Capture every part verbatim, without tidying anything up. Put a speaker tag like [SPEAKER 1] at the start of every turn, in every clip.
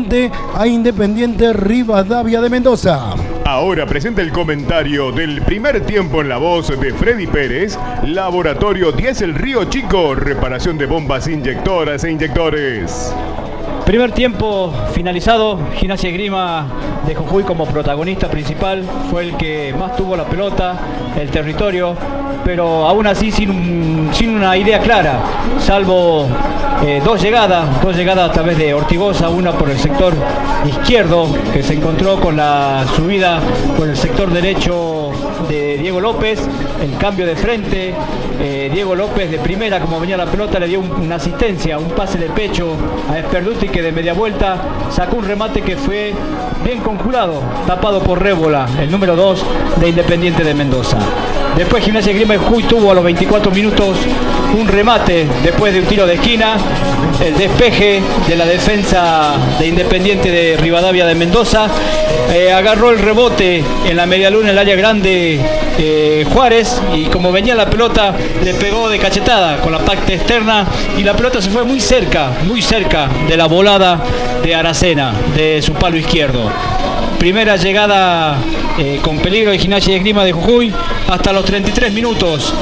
[SPEAKER 1] frente a Independiente Rivadavia de Mendoza.
[SPEAKER 2] Ahora presenta el comentario del primer tiempo en la voz de Freddy Pérez. Laboratorio Diesel Río Chico, reparación de bombas inyectoras e inyectores.
[SPEAKER 3] Primer tiempo finalizado, Gimnasia Esgrima de Jujuy como protagonista principal, fue el que más tuvo la pelota, el territorio, pero aún así sin, un, sin una idea clara, salvo eh, dos llegadas, dos llegadas a través de Ortigosa, una por el sector izquierdo, que se encontró con la subida por el sector derecho de Diego López, el cambio de frente, eh, Diego López de primera, como venía la pelota, le dio un, una asistencia, un pase de pecho a Esperduti, que de media vuelta sacó un remate que fue bien conjurado, tapado por Rébola, el número dos de Independiente de Mendoza. Después Gimnasia Esgrima de Jujuy tuvo a los veinticuatro minutos un remate después de un tiro de esquina, el despeje de la defensa de Independiente de Rivadavia de Mendoza, eh, agarró el rebote en la medialuna en el área grande eh, Juárez, y como venía la pelota le pegó de cachetada con la parte externa y la pelota se fue muy cerca, muy cerca de la volada de Aracena, de su palo izquierdo. Primera llegada eh, con peligro de Gimnasia Esgrima de Jujuy hasta los treinta y tres minutos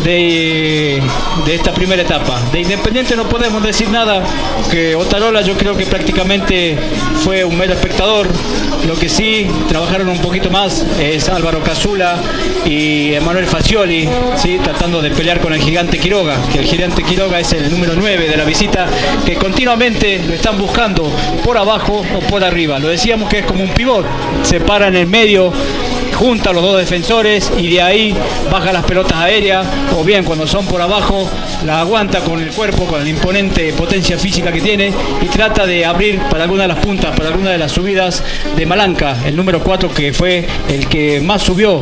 [SPEAKER 3] de, de esta primera etapa. De Independiente no podemos decir nada, que Otarola yo creo que prácticamente fue un mero espectador. Lo que sí trabajaron un poquito más es Álvaro Cazula y Emanuel Facioli, ¿sí? Tratando de pelear con el Gigante Quiroga, que el Gigante Quiroga es el número nueve de la visita, que continuamente lo están buscando por abajo o por arriba. Lo decíamos que es como un pivot, se para en el medio, junta a los dos defensores y de ahí baja las pelotas aéreas, o bien cuando son por abajo la aguanta con el cuerpo, con la imponente potencia física que tiene, y trata de abrir para alguna de las puntas, para alguna de las subidas de Malanca, el número cuatro, que fue el que más subió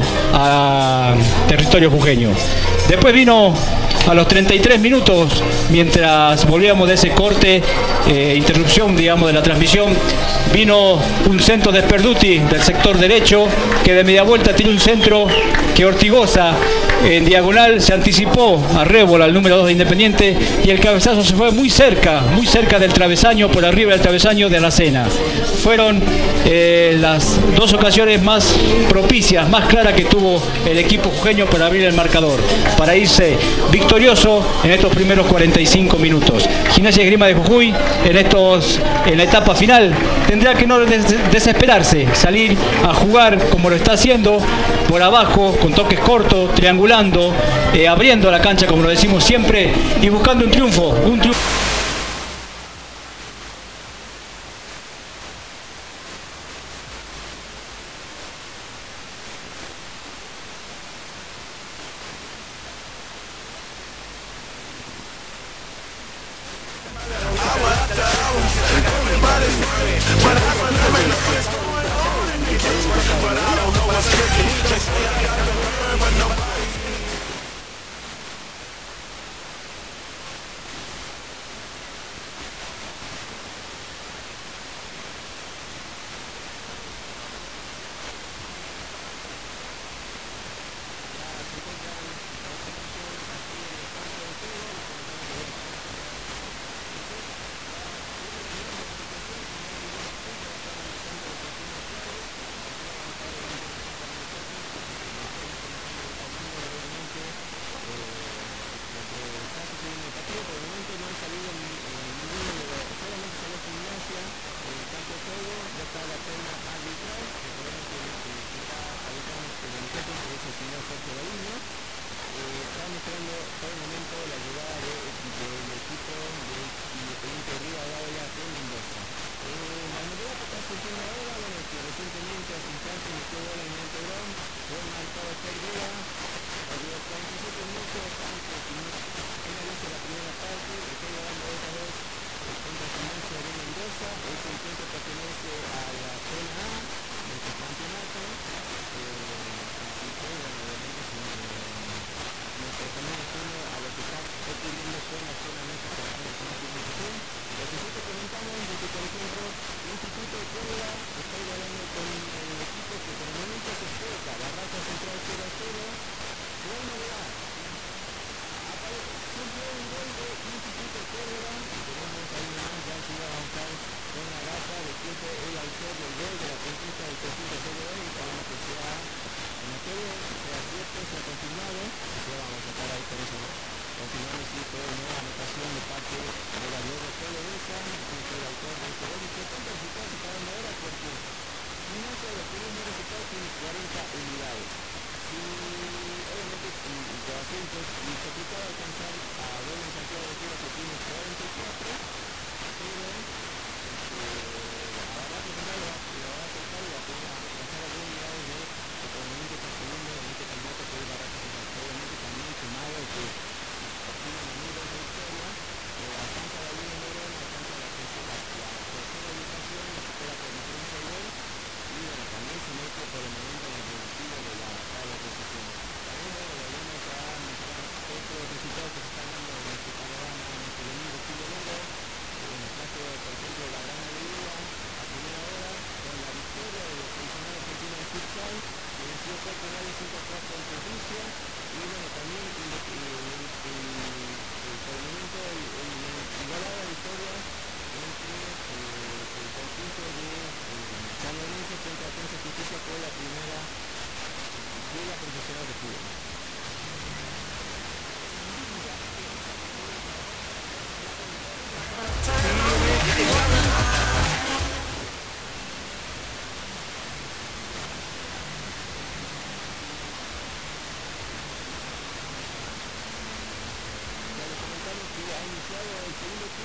[SPEAKER 3] a territorio jujeño. Después vino a los treinta y tres minutos, mientras volvíamos de ese corte, eh, interrupción, digamos, de la transmisión, vino un centro de Esperduti del sector derecho, que de media vuelta tiene un centro que Ortigosa en diagonal se anticipó a Rébola, el número dos de Independiente, y el cabezazo se fue muy cerca, muy cerca del travesaño, por arriba del travesaño de Aracena. Fueron eh, las dos ocasiones más propicias, más claras que tuvo el equipo jujeño para abrir el marcador, para irse victorioso en estos primeros cuarenta y cinco minutos. Gimnasia Esgrima de Jujuy en, estos, en la etapa final tendrá que no des desesperarse, salir a jugar como lo está haciendo, por abajo, con toques cortos, triangulando, eh, abriendo la cancha como lo decimos siempre, y buscando un triunfo, un triunfo.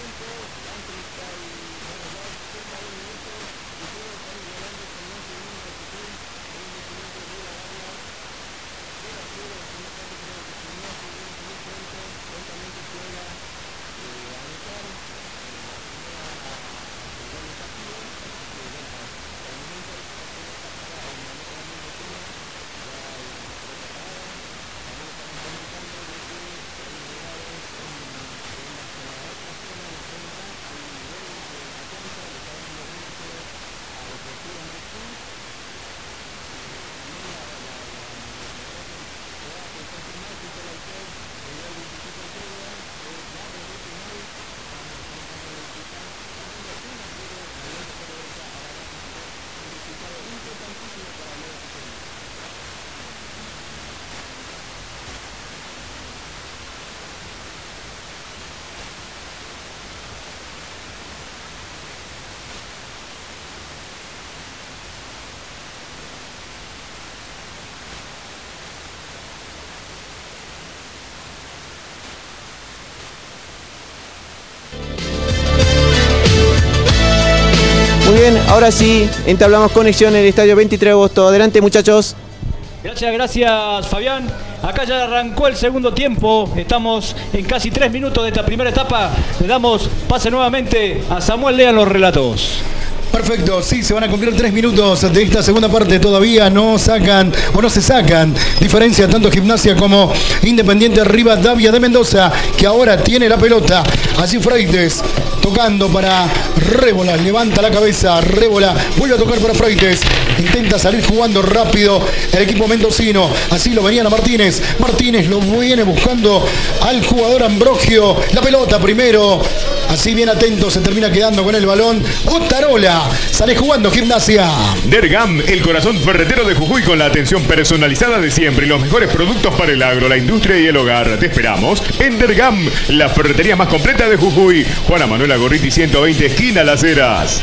[SPEAKER 4] Muy bien, ahora sí, entablamos conexión en el estadio veintitrés de agosto. Adelante, muchachos.
[SPEAKER 3] Gracias, gracias, Fabián. Acá ya arrancó el segundo tiempo. Estamos en casi tres minutos de esta primera etapa. Le damos pase nuevamente a Samuel Lea en los relatos.
[SPEAKER 1] Perfecto, sí, se van a cumplir tres minutos de esta segunda parte. Todavía no sacan o no se sacan diferencia tanto Gimnasia como Independiente Rivadavia de Mendoza, que ahora tiene la pelota. Así Freites tocando para Rébola, levanta la cabeza, Rébola vuelve a tocar para Freites, intenta salir jugando rápido el equipo mendocino. Así lo venían a Martínez. Martínez lo viene buscando al jugador Ambrogio. La pelota primero. Así bien atento, se termina quedando con el balón Otarola. Sale jugando Gimnasia.
[SPEAKER 2] Dergam, el corazón ferretero de Jujuy, con la atención personalizada de siempre y los mejores productos para el agro, la industria y el hogar. Te esperamos en Dergam, la ferretería más completa de Jujuy. Juana Manuela Gorriti ciento veinte, esquina Las Heras.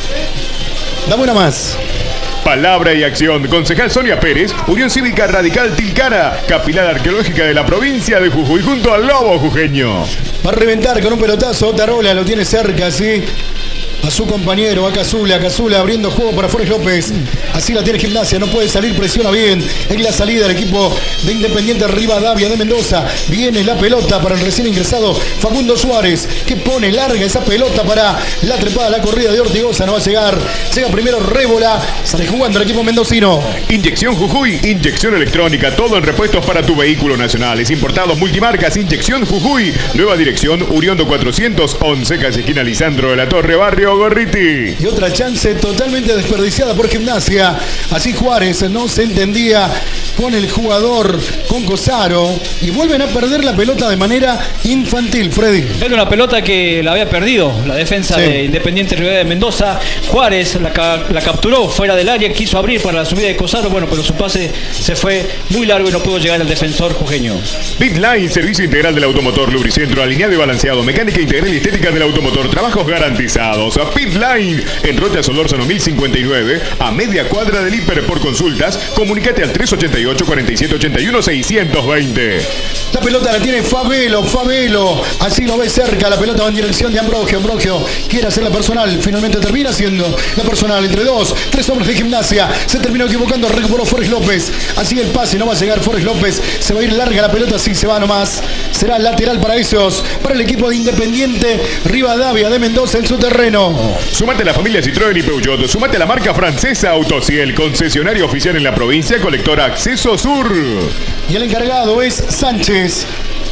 [SPEAKER 1] Dame una más.
[SPEAKER 2] Palabra y acción. Concejal Sonia Pérez, Unión Cívica Radical Tilcara, capital arqueológica de la provincia de Jujuy, junto al lobo jujeño.
[SPEAKER 1] Va a reventar con un pelotazo. Otarola lo tiene cerca, sí. A su compañero, a Cazula, Cazula abriendo juego para Forés López. Así la tiene Gimnasia, no puede salir, presiona bien. En la salida del equipo de Independiente Rivadavia de Mendoza. Viene la pelota para el recién ingresado Facundo Suárez, que pone larga esa pelota para la trepada, la corrida de Ortigosa. No va a llegar. Llega primero Rébola. Sale jugando el equipo mendocino.
[SPEAKER 2] Inyección Jujuy, inyección electrónica, todo en repuestos para tu vehículo nacionales. Importados multimarcas, Inyección Jujuy. Nueva dirección, Uriondo cuatrocientos once, casi esquina Lisandro de la Torre, barrio Gorriti.
[SPEAKER 1] Y otra chance totalmente desperdiciada por Gimnasia. Así Juárez no se entendía con el jugador, con Cosaro, y vuelven a perder la pelota de manera infantil, Freddy.
[SPEAKER 3] Era una pelota que la había perdido la defensa sí. de Independiente Rivadavia de Mendoza. Juárez la, ca la capturó fuera del área, quiso abrir para la subida de Cosaro, bueno, pero su pase se fue muy largo y no pudo llegar al defensor jujeño.
[SPEAKER 2] Pitline, servicio integral del automotor, lubricentro, alineado y balanceado, mecánica integral y estética del automotor, trabajos garantizados. Pitline, en Rocha Solórzano mil cincuenta y nueve, a media cuadra del Hiper. Por consultas, comunícate al tres ochenta y ocho, cuarenta y siete ochenta y uno, seiscientos veinte.
[SPEAKER 1] La pelota la tiene Fabelo, Fabelo, así lo ve cerca, la pelota va en dirección de Ambrogio, Ambrogio quiere hacer la personal, finalmente termina haciendo la personal entre dos, tres hombres de Gimnasia, se terminó equivocando, recuperó Forés López, así el pase, no va a llegar Forés López, se va a ir larga la pelota, sí se va nomás, será lateral para esos, para el equipo de Independiente Rivadavia de Mendoza en su terreno.
[SPEAKER 2] Sumate a la familia Citroën y Peugeot, sumate a la marca francesa Autociel, concesionario oficial en la provincia, colectora Acceso Sur.
[SPEAKER 1] Y el encargado es Sánchez.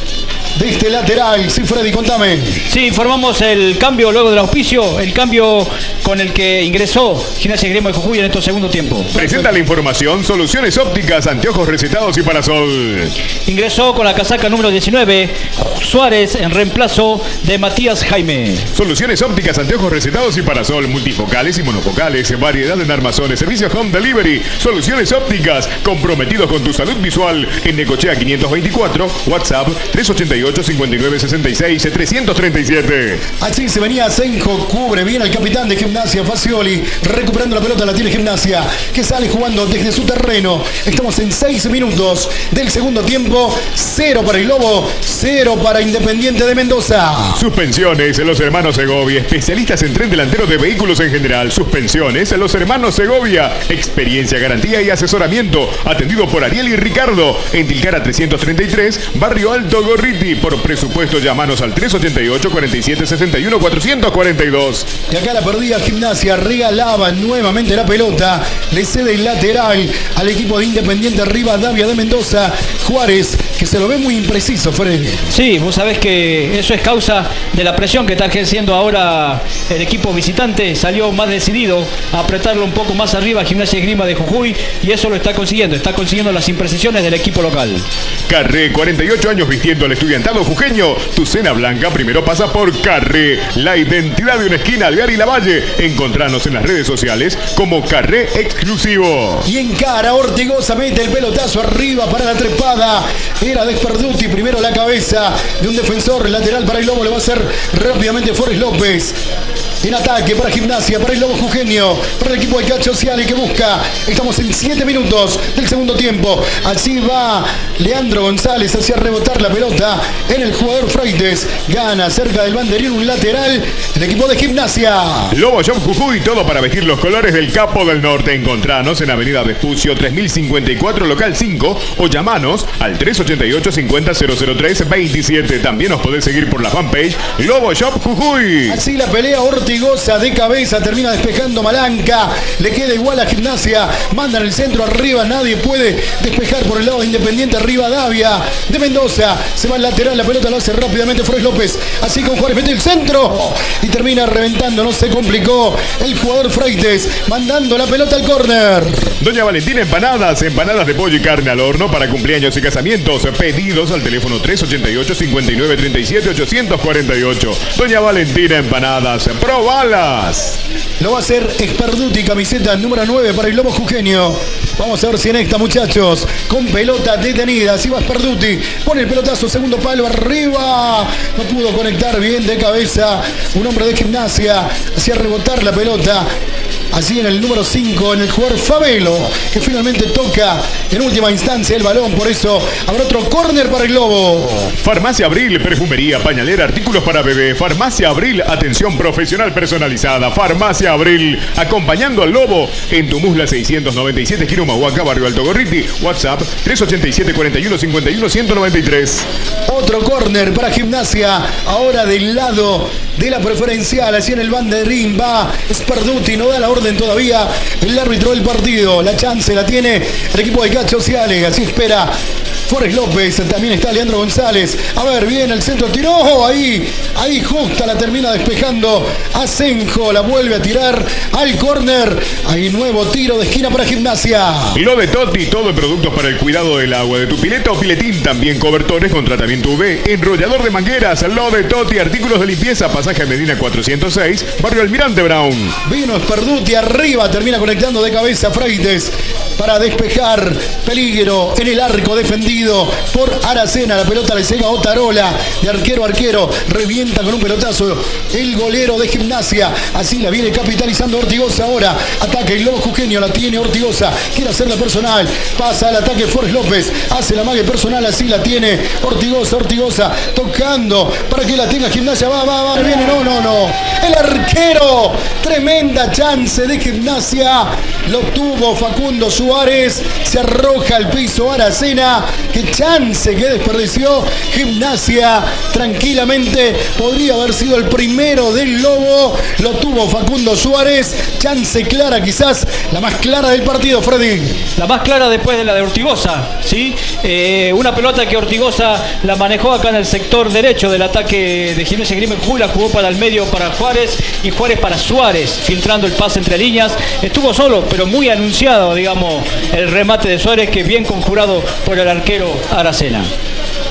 [SPEAKER 1] De este lateral, sí, Freddy, contame.
[SPEAKER 3] Sí, informamos el cambio luego del auspicio, el cambio con el que ingresó Gimnasia Grima de Jujuy en estos segundo tiempo.
[SPEAKER 2] Presenta la información, soluciones ópticas, anteojos recetados y parasol.
[SPEAKER 3] Ingresó con la casaca número diecinueve, Suárez en reemplazo de Matías Jaime.
[SPEAKER 2] Soluciones ópticas, anteojos recetados y parasol, multifocales y monofocales, variedad en armazones, servicio home delivery, soluciones ópticas, comprometidos con tu salud visual. En Necochea quinientos veinticuatro, WhatsApp tres ochenta y y ocho, cincuenta y nueve, sesenta y seis, trescientos treinta y siete.
[SPEAKER 1] Así se venía Asenjo, cubre bien al capitán de Gimnasia, Facioli, recuperando la pelota, la tiene Gimnasia, que sale jugando desde su terreno. Estamos en seis minutos del segundo tiempo, cero para el Lobo, cero para Independiente de Mendoza.
[SPEAKER 2] Suspensiones, los hermanos Segovia, especialistas en tren delantero de vehículos en general. Suspensiones, los hermanos Segovia, experiencia, garantía y asesoramiento, atendido por Ariel y Ricardo, en Tilcara trescientos treinta y tres, Barrio Alto Gorriti. Por presupuesto, llamanos al tres ochenta y ocho, cuarenta y siete, sesenta y uno, cuatrocientos cuarenta y dos.
[SPEAKER 1] Y acá la perdida Gimnasia, regalaba nuevamente la pelota, le cede el lateral al equipo de Independiente Rivadavia de Mendoza, Juárez, que se lo ve muy impreciso, Freddy.
[SPEAKER 3] Sí, vos sabés que eso es causa de la presión que está ejerciendo ahora el equipo visitante. Salió más decidido a apretarlo un poco más arriba Gimnasia y Esgrima de Jujuy, y eso lo está consiguiendo, está consiguiendo las imprecisiones del equipo local.
[SPEAKER 2] Carré, cuarenta y ocho años vistiendo al estudiantado jujeño. Tu cena blanca primero pasa por Carré, la identidad de una esquina, Alvear y Lavalle. Encontranos en las redes sociales como Carré Exclusivo.
[SPEAKER 1] Y encara Ortigosa, mete el pelotazo arriba para la trepada. Era Desperduti, primero la cabeza de un defensor lateral para el Lobo, le va a hacer rápidamente Forrest López. En ataque para Gimnasia, para el Lobo jujeño, para el equipo de Cacho Ciali que busca. Estamos en siete minutos del segundo tiempo. Así va Leandro González hacia rebotar la pelota en el jugador Freites. Gana cerca del banderín un lateral el equipo de Gimnasia.
[SPEAKER 2] Lobo Shop Jujuy, todo para vestir los colores del Capo del Norte. Encontranos en Avenida Vespucio tres mil cincuenta y cuatro, local cinco, o llamanos al tres ochenta y ocho, cincuenta, cero cero tres, veintisiete. También nos podés seguir por la fanpage Lobo Shop Jujuy.
[SPEAKER 1] Así la pelea Ortigosa de cabeza, termina despejando Malanca, le queda igual a Gimnasia, mandan el centro arriba, nadie puede despejar por el lado de Independiente Rivadavia de Mendoza. Se va al lateral, la pelota lo hace rápidamente Flores López, así con Juárez mete el centro y termina reventando, no se complicó el jugador Freites, mandando la pelota al córner.
[SPEAKER 2] Doña Valentina Empanadas, empanadas de pollo y carne al horno para cumpleaños y casamientos. Pedidos al teléfono tres ochenta y ocho, cincuenta y nueve, treinta y siete, ochocientos cuarenta y ocho. Doña Valentina Empanadas, probalas.
[SPEAKER 1] Lo va a hacer Esperduti, camiseta número nueve para el Lobo jujeño. Vamos a ver si en esta, muchachos, con pelota detenida. Así va Esperduti, pone el pelotazo, segundo palo arriba. No pudo conectar bien de cabeza un hombre de Gimnasia. Hacía rebotar la pelota. Así en el número cinco, en el jugador Fabelo, que finalmente toca en última instancia el balón. Por eso habrá otro córner para el Lobo.
[SPEAKER 2] Farmacia Abril, perfumería, pañalera, artículos para bebé. Farmacia Abril, atención profesional personalizada. Farmacia Abril, acompañando al Lobo en Tumusla seiscientos noventa y siete, esquina Humahuaca, Barrio Alto Gorriti. WhatsApp tres ochenta y siete, cuarenta y uno, cincuenta y uno, ciento noventa y tres.
[SPEAKER 1] Otro córner para Gimnasia, ahora del lado de la preferencial, así en el banderín va Esperduti, no da la orden todavía el árbitro del partido. La chance la tiene el equipo de Cacho Ciale, así espera Forrest López, también está Leandro González. A ver, bien el centro, tiró, ahí, ahí justa la termina despejando Asenjo, la vuelve a tirar al córner. Ahí nuevo tiro de esquina para Gimnasia.
[SPEAKER 2] Lo de Toti, todo en productos para el cuidado del agua de tu pileta o piletín, también cobertores con tratamiento U V, enrollador de mangueras. Lo de Toti, artículos de limpieza, pasaje Medina cuatrocientos seis, Barrio Almirante Brown.
[SPEAKER 1] Vino Esperduti arriba, termina conectando de cabeza Freites para despejar. Peligro en el arco defendido por Aracena. La pelota le llega a Otarola, de arquero a arquero, revienta con un pelotazo el golero de Gimnasia. Así la viene capitalizando Ortigosa ahora. Ataque el Lobo jujeño, la tiene Ortigosa, quiere hacerla personal, pasa al ataque Forrest López, hace la mague personal, así la tiene Ortigosa, Ortigosa tocando para que la tenga Gimnasia, va, va, va, viene, no, no, no, el arquero, tremenda chance de Gimnasia, lo tuvo Facundo Suárez, se arroja al piso Aracena. Qué chance que desperdició Gimnasia, tranquilamente podría haber sido el primero del Lobo, lo tuvo Facundo Suárez, chance clara, quizás la más clara del partido, Freddy.
[SPEAKER 3] La más clara después de la de Ortigosa, ¿sí? Eh, una pelota que Ortigosa la manejó acá en el sector derecho del ataque de Gimnasia Esgrima Jujuy, la jugó para el medio para Juárez y Juárez para Suárez, filtrando el pase entre líneas. Estuvo solo, pero muy anunciado, digamos, el remate de Suárez, que bien conjurado por el arquero Aracena.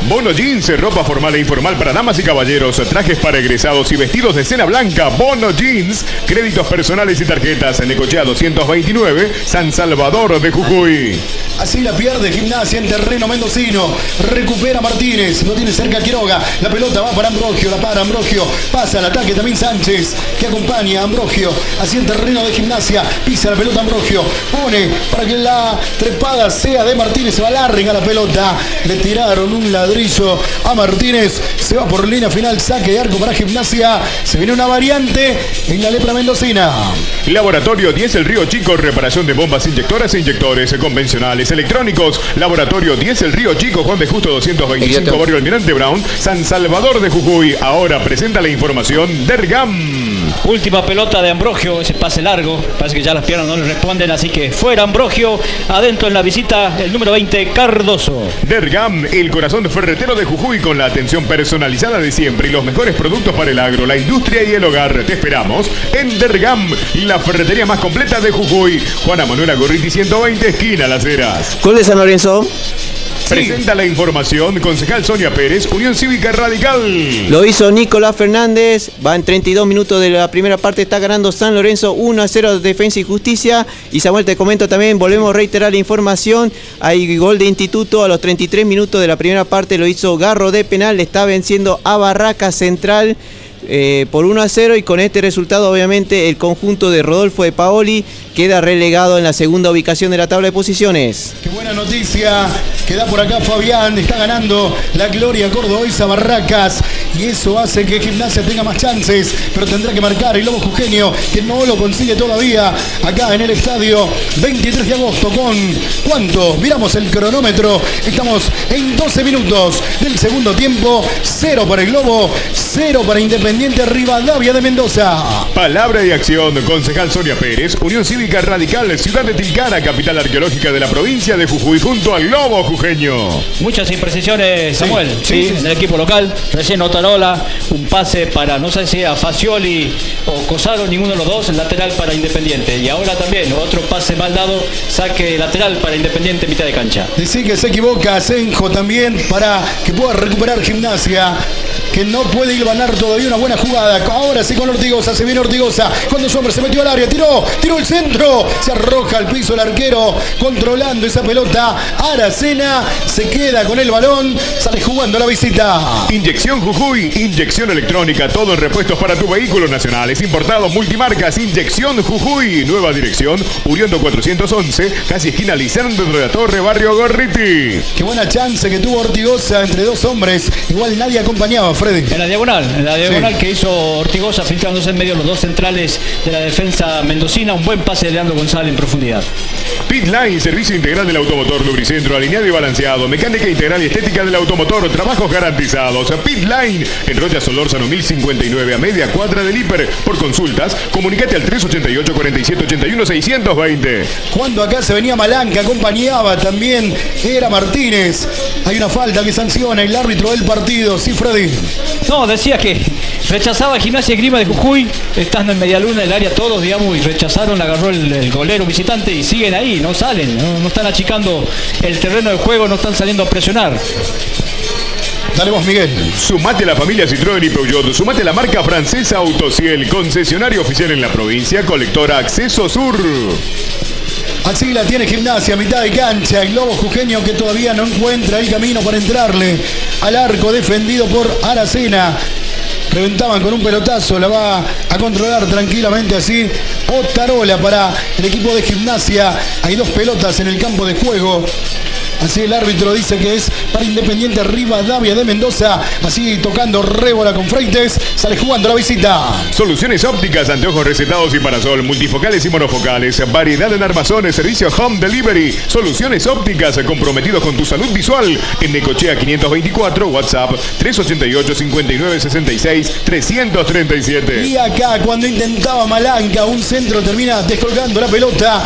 [SPEAKER 2] Bono Jeans, ropa formal e informal para damas y caballeros, trajes para egresados y vestidos de cena blanca. Bono Jeans, créditos personales y tarjetas en Necochea doscientos veintinueve, San Salvador de Jujuy.
[SPEAKER 1] Así la pierde Gimnasia en terreno mendocino. Recupera Martínez, lo tiene cerca Quiroga. La pelota va para Ambrogio, la para Ambrogio. Pasa al ataque también Sánchez, que acompaña a Ambrogio. Así en terreno de Gimnasia, pisa la pelota Ambrogio. Pone para que la trepada sea de Martínez. Se va larga la pelota. Le tiraron un ladrillo a Martínez. Se va por línea final, saque de arco para Gimnasia. Se viene una variante en la lepra mendocina.
[SPEAKER 2] Laboratorio diez El Río Chico, reparación de bombas inyectoras e inyectores convencionales electrónicos. Laboratorio diez El Río Chico, Juan de Justo doscientos veinticinco, Barrio Almirante Brown, San Salvador de Jujuy. Ahora presenta la información Dergam.
[SPEAKER 3] Última pelota de Ambrogio, ese pase largo. Parece que ya las piernas no le responden, así que fuera Ambrogio. Adentro en la visita el número veinte, Cardoso.
[SPEAKER 2] Dergam, el corazón ferretero de Jujuy, con la atención personalizada de siempre y los mejores productos para el agro, la industria y el hogar. Te esperamos en Dergam, la ferretería más completa de Jujuy. Juana Manuela Gorriti ciento veinte, esquina Las Heras.
[SPEAKER 4] Gol de San Lorenzo.
[SPEAKER 2] Presenta la información concejal Sonia Pérez, Unión Cívica Radical.
[SPEAKER 4] Lo hizo Nicolás Fernández, va en treinta y dos minutos de la primera parte, está ganando San Lorenzo uno a cero, Defensa y Justicia. Y Samuel, te comento también, volvemos a reiterar la información, hay gol de Instituto a los treinta y tres minutos de la primera parte, lo hizo Garro de penal, le está venciendo a Barraca Central eh, por uno a cero, y con este resultado obviamente el conjunto de Rodolfo de Paoli queda relegado en la segunda ubicación de la tabla de posiciones.
[SPEAKER 1] Qué buena noticia que da por acá Fabián. Está ganando la gloria cordobesa Barracas y eso hace que Gimnasia tenga más chances, pero tendrá que marcar el Lobo Jujeño, que no lo consigue todavía acá en el estadio. Veintitrés de agosto con ¿cuánto? Miramos el cronómetro. Estamos en doce minutos del segundo tiempo. Cero para el Lobo, cero para Independiente Rivadavia de Mendoza.
[SPEAKER 2] Palabra y acción, concejal Sonia Pérez, Unión Cívica Radical, ciudad de Tilcara, capital arqueológica de la provincia de Jujuy, junto al Lobo Jujeño.
[SPEAKER 3] Muchas imprecisiones, Samuel, sí, sí, sí, sí, en el equipo local. Recién Otarola, un pase para, no sé si a Facioli o Cosaro, ninguno de los dos, el lateral para Independiente. Y ahora también otro pase mal dado, saque lateral para Independiente, mitad de cancha.
[SPEAKER 1] Dice que se equivoca Senjo también para que pueda recuperar Gimnasia, que no puede hilvanar todavía una buena jugada. Ahora sí con Ortigosa, se viene Ortigosa, cuando su hombre se metió al área, tiró, tiró el centro, se arroja al piso el arquero, controlando esa pelota. Aracena se queda con el balón, sale jugando la visita.
[SPEAKER 2] Inyección Jujuy, inyección electrónica, todo en repuestos para tu vehículo nacionales, importados, multimarcas. Inyección Jujuy, nueva dirección, Uriondo cuatrocientos once, casi esquina Lisandro de la Torre, Barrio Gorriti.
[SPEAKER 1] Qué buena chance que tuvo Ortigosa entre dos hombres, igual nadie acompañaba, Freddy.
[SPEAKER 3] En la diagonal, en la diagonal sí, que hizo Ortigosa, filtrándose en medio de los dos centrales de la defensa mendocina. Un buen pase de Leandro González en profundidad.
[SPEAKER 2] Pit Line, servicio integral del automotor, lubricentro, alineado y balanceado, mecánica integral y estética del automotor, trabajos garantizados. Pit Line, en Rocha Solórzano mil cincuenta y nueve, a media cuadra del Hiper. Por consultas, comunicate al tres ochenta y ocho, cuarenta y siete, ochenta y uno, seiscientos veinte.
[SPEAKER 1] Cuando acá se venía Malanca, acompañaba también, era Martínez. Hay una falta que sanciona el árbitro del partido, sí, Freddy.
[SPEAKER 3] No, decía que rechazaba Gimnasia y Grima de Jujuy, estando en media luna del área todos, digamos, y rechazaron, agarró el, el golero visitante y siguen ahí, no salen, no, no están achicando el terreno de juego, no están saliendo a presionar.
[SPEAKER 1] Dale vos, Miguel.
[SPEAKER 2] Sumate a la familia Citroën y Peugeot. Sumate a la marca francesa Autociel, concesionario oficial en la provincia, colectora Acceso Sur.
[SPEAKER 1] Así la tiene Gimnasia, mitad de cancha. El Lobo Jujeño que todavía no encuentra el camino para entrarle al arco, defendido por Aracena. Reventaban con un pelotazo, la va a controlar tranquilamente así Otarola para el equipo de Gimnasia. Hay dos pelotas en el campo de juego. Así el árbitro dice que es para Independiente Rivadavia de Mendoza. Así tocando rébola con Freites. Sale jugando la visita.
[SPEAKER 2] Soluciones ópticas, anteojos recetados y parasol, multifocales y monofocales. Variedad en armazones, servicio home delivery. Soluciones ópticas, comprometidos con tu salud visual. En Necochea quinientos veinticuatro, WhatsApp tres ochenta y ocho, cincuenta y nueve, sesenta y seis, trescientos treinta y siete.
[SPEAKER 1] Y acá cuando intentaba Malanca, un centro termina descolgando la pelota.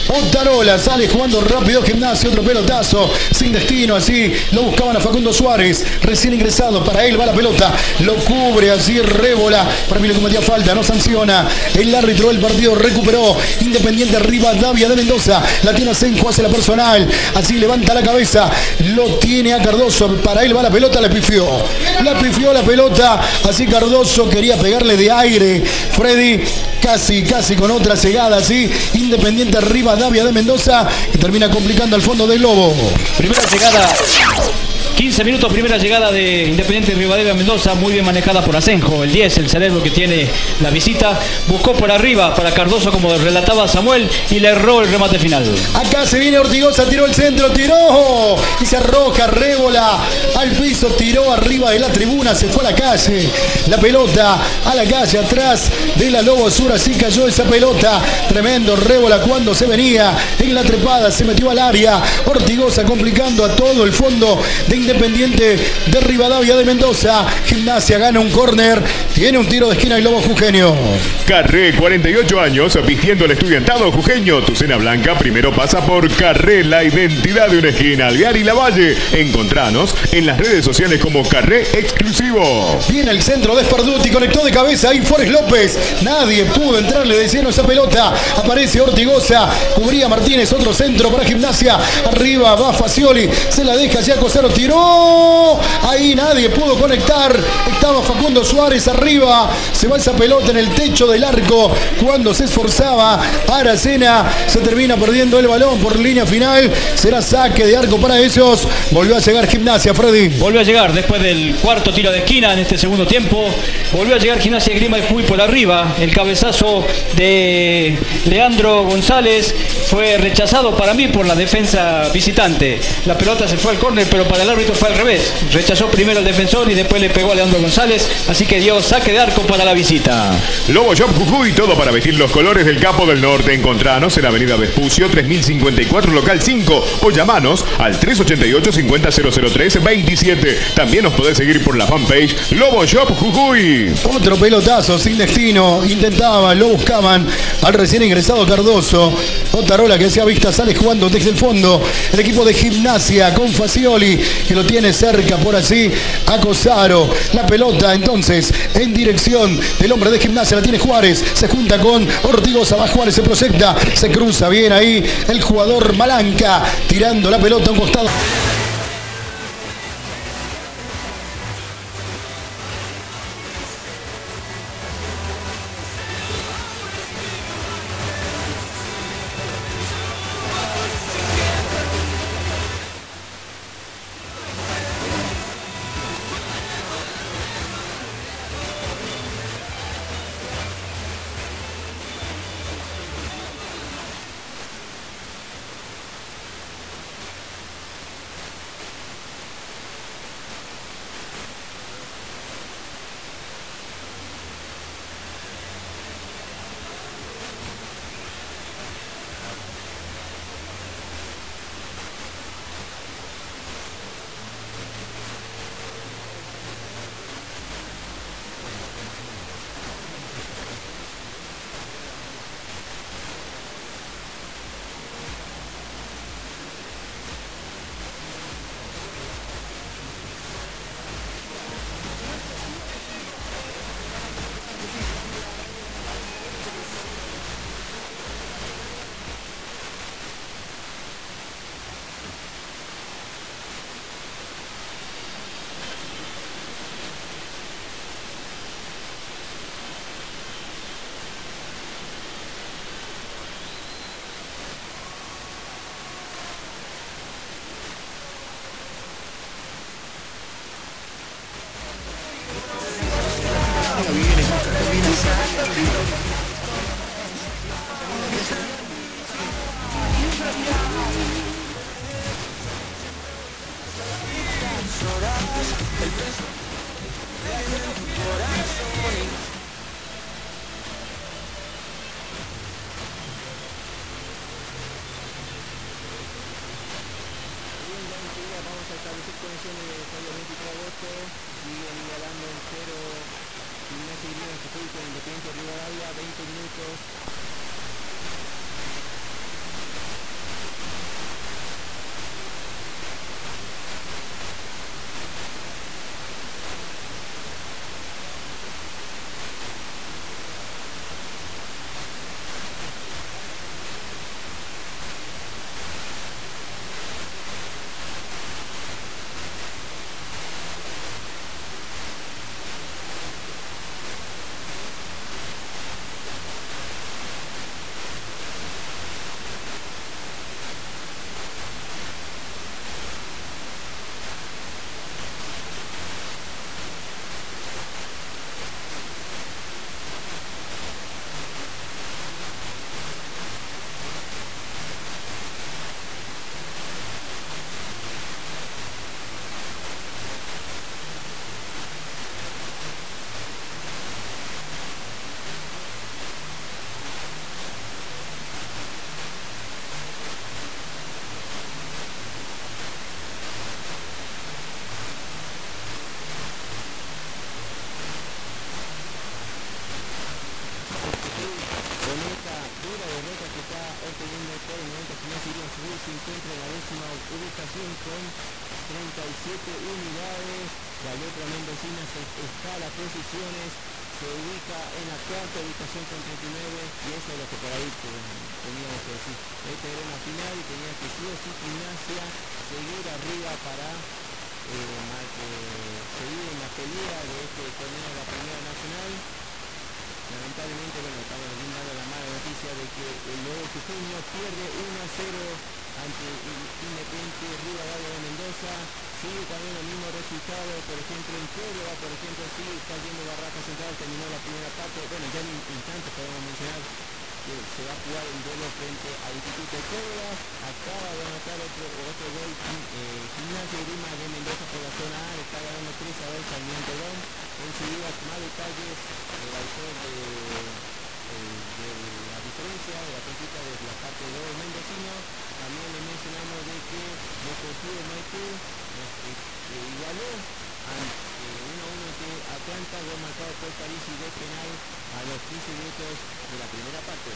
[SPEAKER 1] Otarola sale jugando rápido Gimnasia, otro pelotazo sin destino, así lo buscaban a Facundo Suárez, recién ingresado, para él va la pelota, lo cubre así Révola, para mí le cometía falta, no sanciona, el árbitro del partido recuperó, Independiente Rivadavia de Mendoza, la tiene Asenjo, hace la personal, así levanta la cabeza, lo tiene a Cardoso, para él va la pelota, la pifió, la pifió la pelota, así Cardoso quería pegarle de aire, Freddy casi, casi con otra cegada, así, Independiente Rivadavia de Mendoza, que termina complicando al fondo del Lobo.
[SPEAKER 3] Primera llegada, quince minutos, primera llegada de Independiente Rivadavia Mendoza, muy bien manejada por Asenjo, el diez, el cerebro que tiene la visita, buscó por arriba para Cardoso como relataba Samuel y le erró el remate final.
[SPEAKER 1] Acá se viene Ortigosa, tiró el centro, tiró y se arroja Révola al piso, tiró arriba de la tribuna, se fue a la calle, la pelota a la calle atrás de la Lobo Sur, así cayó esa pelota, tremendo Révola cuando se venía en la trepada, se metió al área, Ortigosa complicando a todo el fondo de Independiente de Rivadavia de Mendoza. Gimnasia gana un córner, tiene un tiro de esquina y Lobo Jujeño.
[SPEAKER 2] Carré, cuarenta y ocho años, vistiendo el estudiantado jujeño. Tu cena blanca primero pasa por Carré, la identidad de una esquina. Alvear y Lavalle. Encontranos en las redes sociales como Carré Exclusivo.
[SPEAKER 1] Viene el centro de Sparduti, conectó de cabeza ahí Forés López. Nadie pudo entrarle de lleno esa pelota. Aparece Ortigosa, cubría Martínez, otro centro para Gimnasia. Arriba va Facioli, se la deja ya Cosaro, tiró. Ahí nadie pudo conectar. Estaba Facundo Suárez arriba. Se va esa pelota en el techo del arco. Cuando se esforzaba Aracena, se termina perdiendo el balón por línea final. Será saque de arco para ellos. Volvió a llegar Gimnasia, Freddy.
[SPEAKER 3] Volvió a llegar después del cuarto tiro de esquina en este segundo tiempo. Volvió a llegar Gimnasia de Grima de Jujuy por arriba. El cabezazo de Leandro González fue rechazado para mí por la defensa visitante. La pelota se fue al córner, pero para el árbitro fue al revés. Rechazó primero el defensor y después le pegó a Leandro González. Así que dio saque de arco para la visita.
[SPEAKER 2] Lobo Shop Jujuy, todo para vestir los colores del Capo del Norte. Encontranos en Avenida Vespucio tres mil cincuenta y cuatro, local cinco. O llamanos al tres ochenta y ocho, cincuenta, cero cero tres, veintisiete. También nos podés seguir por la fanpage Lobo Shop Jujuy.
[SPEAKER 1] Otro pelotazo sin destino. Intentaban, lo buscaban al recién ingresado Cardoso. Otarola que se ha visto, sale jugando desde el fondo. El equipo de Gimnasia con Facioli, que lo tiene cerca por así a Cosaro. La pelota entonces en dirección del hombre de Gimnasia, la tiene Juárez, se junta con Ortigosa, va Juárez, se proyecta, se cruza bien ahí el jugador Malanca, tirando la pelota a un costado.
[SPEAKER 5] Independiente Rivadavia, veinte minutos.
[SPEAKER 4] Por el momento Gimnasia Grima de Jujuy se encuentra en la décima ubicación con treinta y siete unidades. La letra mendocina se escala posiciones, se ubica en la cuarta ubicación con treinta y nueve, y eso es lo que por ahí teníamos que decir. Esta era una final y tenía que sí o sí Gimnasia seguir arriba para eh, eh, seguir en la pelea de este torneo de la Primera Nacional. Lamentablemente, bueno, estamos brindando la mala noticia de que el Lobo Jujeño pierde uno a cero ante Independiente Rivadavia de Mendoza. Sigue también el mismo resultado, por ejemplo, en Córdoba, por ejemplo, sigue cayendo Barraca Central, terminó la primera parte. Bueno, ya en instantes podemos mencionar que se va a jugar el duelo frente al Instituto de Córdoba. Acaba de anotar otro, otro gol eh, Gimnasia Grima de Mendoza por la zona A, está ganando tres a dos al Almirante Brown. Enseguida más detalles del autor de, eh, de la diferencia de la conquista de la parte de los mendocinos. También le mencionamos de que nuestro club de Maipú este, eh, igualó uno a uno ante Atlanta, gol marcado por Parisi de penal a los quince minutos de la primera parte.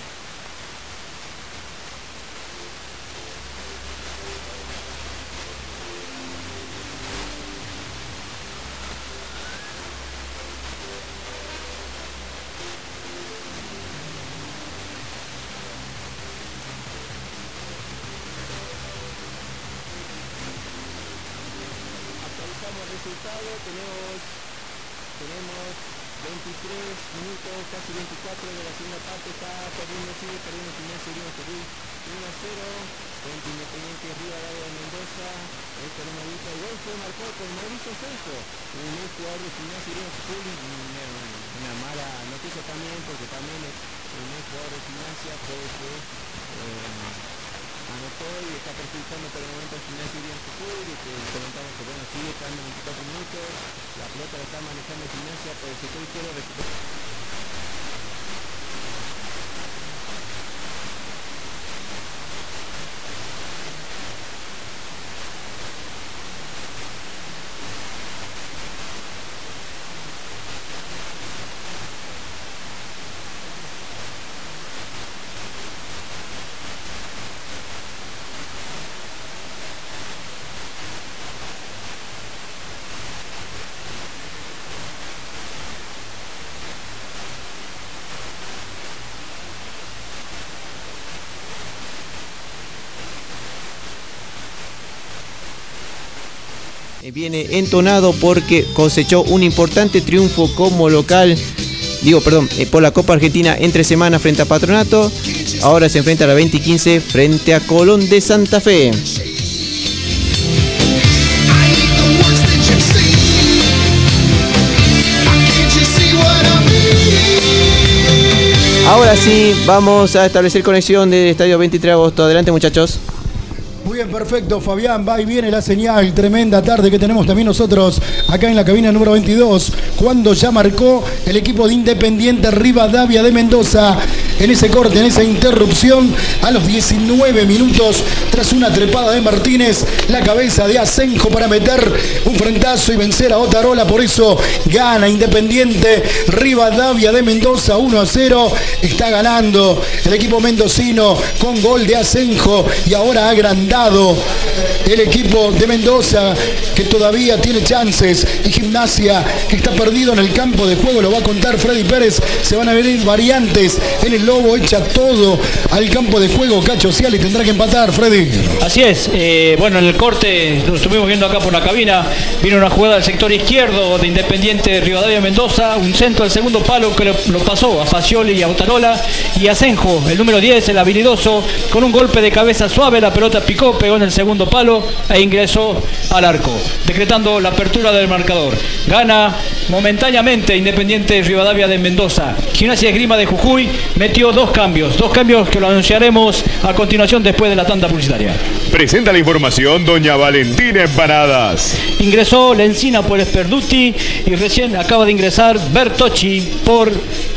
[SPEAKER 4] Resultado, tenemos, tenemos veintitrés minutos, casi veinticuatro de la segunda parte, está perdiendo, sigue perdiendo Gimnasia Grima de Jujuy uno a cero frente a Independiente Rivadavia de Mendoza. Esto no me gusta, el gol fue marcado por Mauricio Senjo, un ex jugador de Gimnasia Grima de Jujuy. Una, una mala noticia también, porque también es un ex jugador de Gimnasia, puede que eh, anotó y está perjudicando por el momento a Gimnasia Grima de Jujuy, y que comentamos que bueno, sigue estando en veinticuatro minutos, la pelota la está manejando Gimnasia por el sector izquierdo. Viene entonado porque cosechó un importante triunfo como local, digo, perdón, eh, por la Copa Argentina entre semana frente a Patronato. Ahora se enfrenta a la veinte quince frente a Colón de Santa Fe. Ahora sí, vamos a establecer conexión del Estadio veintitrés de agosto. Adelante, muchachos.
[SPEAKER 1] Muy bien, perfecto, Fabián, va y viene la señal, tremenda tarde que tenemos también nosotros acá en la cabina número veintidós, cuando ya marcó el equipo de Independiente Rivadavia de Mendoza en ese corte, en esa interrupción, a los diecinueve minutos, tras una trepada de Martínez, la cabeza de Asenjo para meter un frentazo y vencer a Otarola. Por eso gana Independiente Rivadavia de Mendoza uno a cero, está ganando el equipo mendocino con gol de Asenjo, y ahora ha agrandado el equipo de Mendoza, que todavía tiene chances, y Gimnasia, que está perdido en el campo de juego, lo va a contar Freddy Pérez. Se van a venir variantes en el Lobo, echa todo al campo de juego Cacho Cial y tendrá que empatar, Freddy.
[SPEAKER 3] Así es, eh, bueno, en el corte lo estuvimos viendo acá por la cabina, vino una jugada al sector izquierdo de Independiente Rivadavia de Mendoza, un centro al segundo palo que lo, lo pasó a Facioli y a Otarola, y Asenjo, el número diez, el habilidoso, con un golpe de cabeza suave, la pelota picó, pegó en el segundo palo e ingresó al arco, decretando la apertura del marcador. Gana momentáneamente Independiente Rivadavia de Mendoza. Gimnasia Grima de Jujuy metió dos cambios, dos cambios que lo anunciaremos a continuación después de la tanda publicitaria.
[SPEAKER 2] Presenta la información doña Valentina Empanadas.
[SPEAKER 3] Ingresó Lencina por Esperduti y recién acaba de ingresar Bertocci por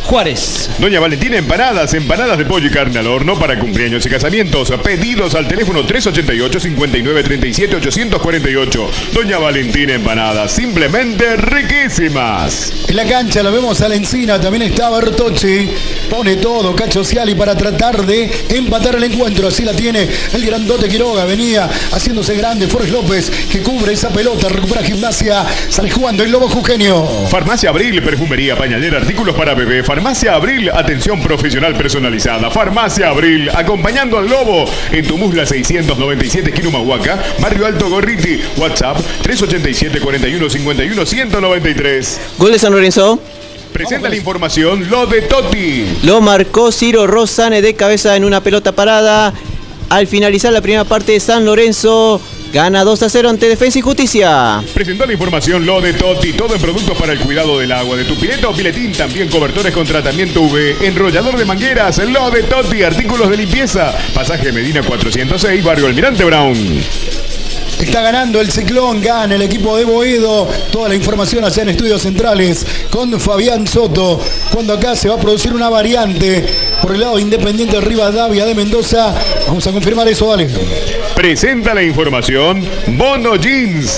[SPEAKER 3] Juárez.
[SPEAKER 2] Doña Valentina Empanadas, empanadas de pollo y carne al horno para cumpleaños y casamientos. Pedidos al teléfono tres ochenta y ocho, cincuenta y nueve, treinta y siete, ochocientos cuarenta y ocho. Doña Valentina Empanadas, simplemente riquísimas.
[SPEAKER 1] En la cancha lo vemos a la Encina, también está Bertocci. Pone todo Cacho Ciali para tratar de empatar el encuentro. Así la tiene el grandote Quiroga. Venía haciéndose grande Forrest López, que cubre esa pelota, recupera Gimnasia. Sale jugando el Lobo Jujeño.
[SPEAKER 2] Farmacia Abril, perfumería, pañalera, artículos para bebé. Farmacia Abril, atención profesional personalizada. Farmacia Abril, acompañando al Lobo en tu Musla seiscientos noventa y siete, esquina Humahuaca, Barrio Alto Gorriti. WhatsApp tres ochenta y siete, cuarenta y uno, cincuenta y uno, ciento noventa y tres.
[SPEAKER 4] Gol de San Lorenzo.
[SPEAKER 2] Presenta la información lo de Totti.
[SPEAKER 4] Lo marcó Ciro Rosane de cabeza en una pelota parada. Al finalizar la primera parte, San Lorenzo gana dos a cero ante Defensa y Justicia.
[SPEAKER 2] Presentó la información lo de Totti, todo en productos para el cuidado del agua, de tu pileta o piletín, también cobertores con tratamiento U V, enrollador de mangueras, lo de Totti, artículos de limpieza, pasaje Medina cuatrocientos seis, barrio Almirante Brown.
[SPEAKER 1] Está ganando el Ciclón, gana el equipo de Boedo. Toda la información hacia en Estudios Centrales con Fabián Soto. Cuando acá se va a producir una variante por el lado Independiente Rivadavia de Mendoza. Vamos a confirmar eso, dale.
[SPEAKER 2] Presenta la información Bono Jeans.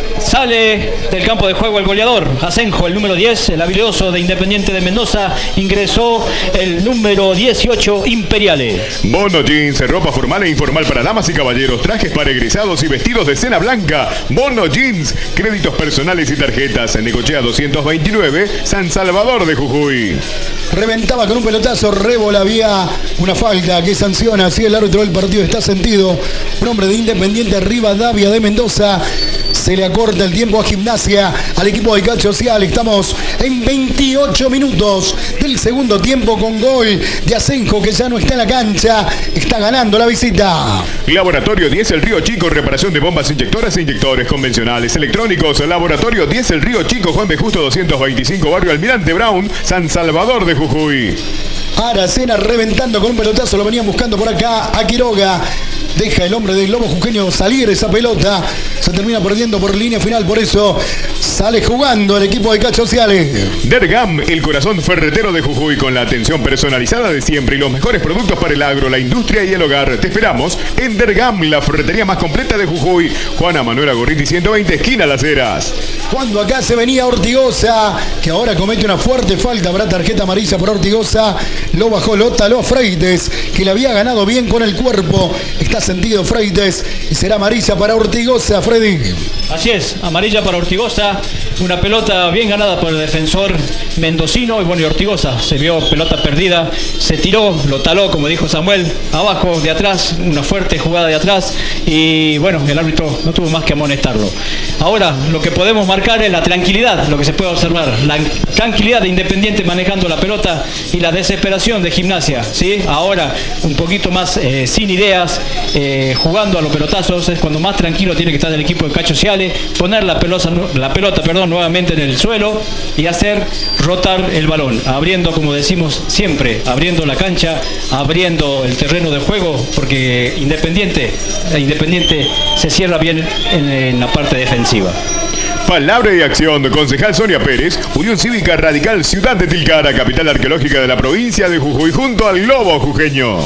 [SPEAKER 3] Sale del campo de juego el goleador, Asenjo, el número diez, el habilidoso de Independiente de Mendoza. Ingresó el número dieciocho, Imperiale.
[SPEAKER 2] Bono Jeans, ropa formal e informal para damas y caballeros, trajes para egresados y vestidos de cena blanca. Bono Jeans, créditos personales y tarjetas. En Necochea doscientos veintinueve, San Salvador de Jujuy.
[SPEAKER 1] Reventaba con un pelotazo, Rébola, había una falta que sanciona, así el árbitro del partido está sentido. Un hombre de Independiente Rivadavia de Mendoza. Se le acorta el tiempo a Gimnasia, al equipo de Cacho Ciali. Estamos en veintiocho minutos del segundo tiempo con gol de Asenjo, que ya no está en la cancha. Está ganando la visita.
[SPEAKER 2] Laboratorio diez El Río Chico, reparación de bombas inyectoras e inyectores convencionales electrónicos. Laboratorio diez El Río Chico, Juan B. Justo doscientos veinticinco, barrio Almirante Brown, San Salvador de Jujuy.
[SPEAKER 1] Aracena reventando con un pelotazo, lo venían buscando por acá a Quiroga. Deja el hombre del Lobo Jujeño salir esa pelota. Se termina perdiendo por línea final. Por eso sale jugando el equipo de Cacho Ciali.
[SPEAKER 2] Dergam, el corazón ferretero de Jujuy, con la atención personalizada de siempre y los mejores productos para el agro, la industria y el hogar. Te esperamos en Dergam, la ferretería más completa de Jujuy. Juana Manuela Gorriti ciento veinte, esquina Las Heras.
[SPEAKER 1] Cuando acá se venía Ortigosa, que ahora comete una fuerte falta. Habrá tarjeta amarilla por Ortigosa. Lo bajó, lo taló a Freites, que le había ganado bien con el cuerpo. Está sentido Freites y será amarilla para Ortigosa, Freddy.
[SPEAKER 3] Así es, amarilla para Ortigosa. Una pelota bien ganada por el defensor mendocino. Y bueno, y Ortigosa se vio pelota perdida. Se tiró, lo taló, como dijo Samuel, abajo, de atrás. Una fuerte jugada de atrás. Y bueno, el árbitro no tuvo más que amonestarlo. Ahora, lo que podemos marcar es la tranquilidad, lo que se puede observar. La tranquilidad de Independiente manejando la pelota y la desesperación de Gimnasia, ¿sí? Ahora, un poquito más eh, sin ideas, eh, jugando a los pelotazos. Es cuando más tranquilo tiene que estar el equipo de Cacho Ciali. Poner la pelota, la pelota perdón, nuevamente en el suelo y hacer rotar el balón. Abriendo, como decimos siempre, abriendo la cancha, abriendo el terreno de juego, porque Independiente, Independiente se cierra bien en, en la parte defensiva.
[SPEAKER 2] Palabra y acción, concejal Sonia Pérez, Unión Cívica Radical Ciudad de Tilcara, capital arqueológica de la provincia de Jujuy, junto al Lobo Jujeño.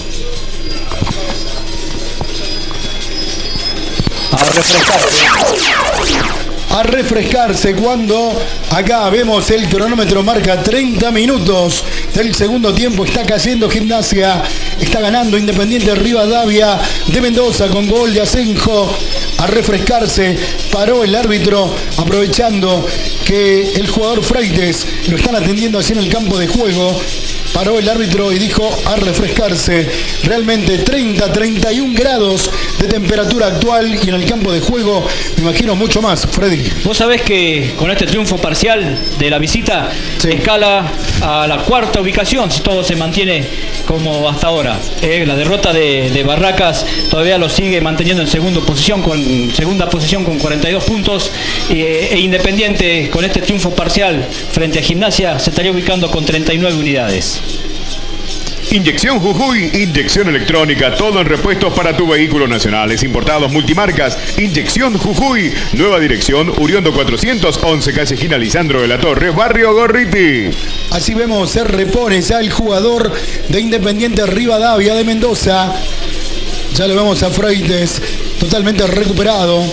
[SPEAKER 3] A refrescarse.
[SPEAKER 1] A refrescarse cuando acá vemos el cronómetro marca treinta minutos del segundo tiempo. Está cayendo Gimnasia, está ganando Independiente Rivadavia de Mendoza con gol de Asenjo. A refrescarse, paró el árbitro aprovechando que el jugador Freites lo están atendiendo así en el campo de juego. Paró el árbitro y dijo a refrescarse. Realmente treinta, treinta y un grados de temperatura actual y en el campo de juego me imagino mucho más, Freddy.
[SPEAKER 3] Vos sabés que con este triunfo parcial de la visita, sí, escala a la cuarta ubicación si todo se mantiene como hasta ahora. Eh, la derrota de, de Barracas todavía lo sigue manteniendo en segunda posición con, segunda posición con cuarenta y dos puntos eh, e Independiente con este triunfo parcial frente a Gimnasia se estaría ubicando con treinta y nueve unidades.
[SPEAKER 2] Inyección Jujuy, inyección electrónica, todo en repuestos para tu vehículo nacionales, importados, multimarcas. Inyección Jujuy, nueva dirección, Uriondo cuatrocientos once, calle esquina Lisandro de la Torre, barrio Gorriti.
[SPEAKER 1] Así vemos, se repone ya el jugador de Independiente Rivadavia de Mendoza. Ya lo vemos a Freites totalmente recuperado.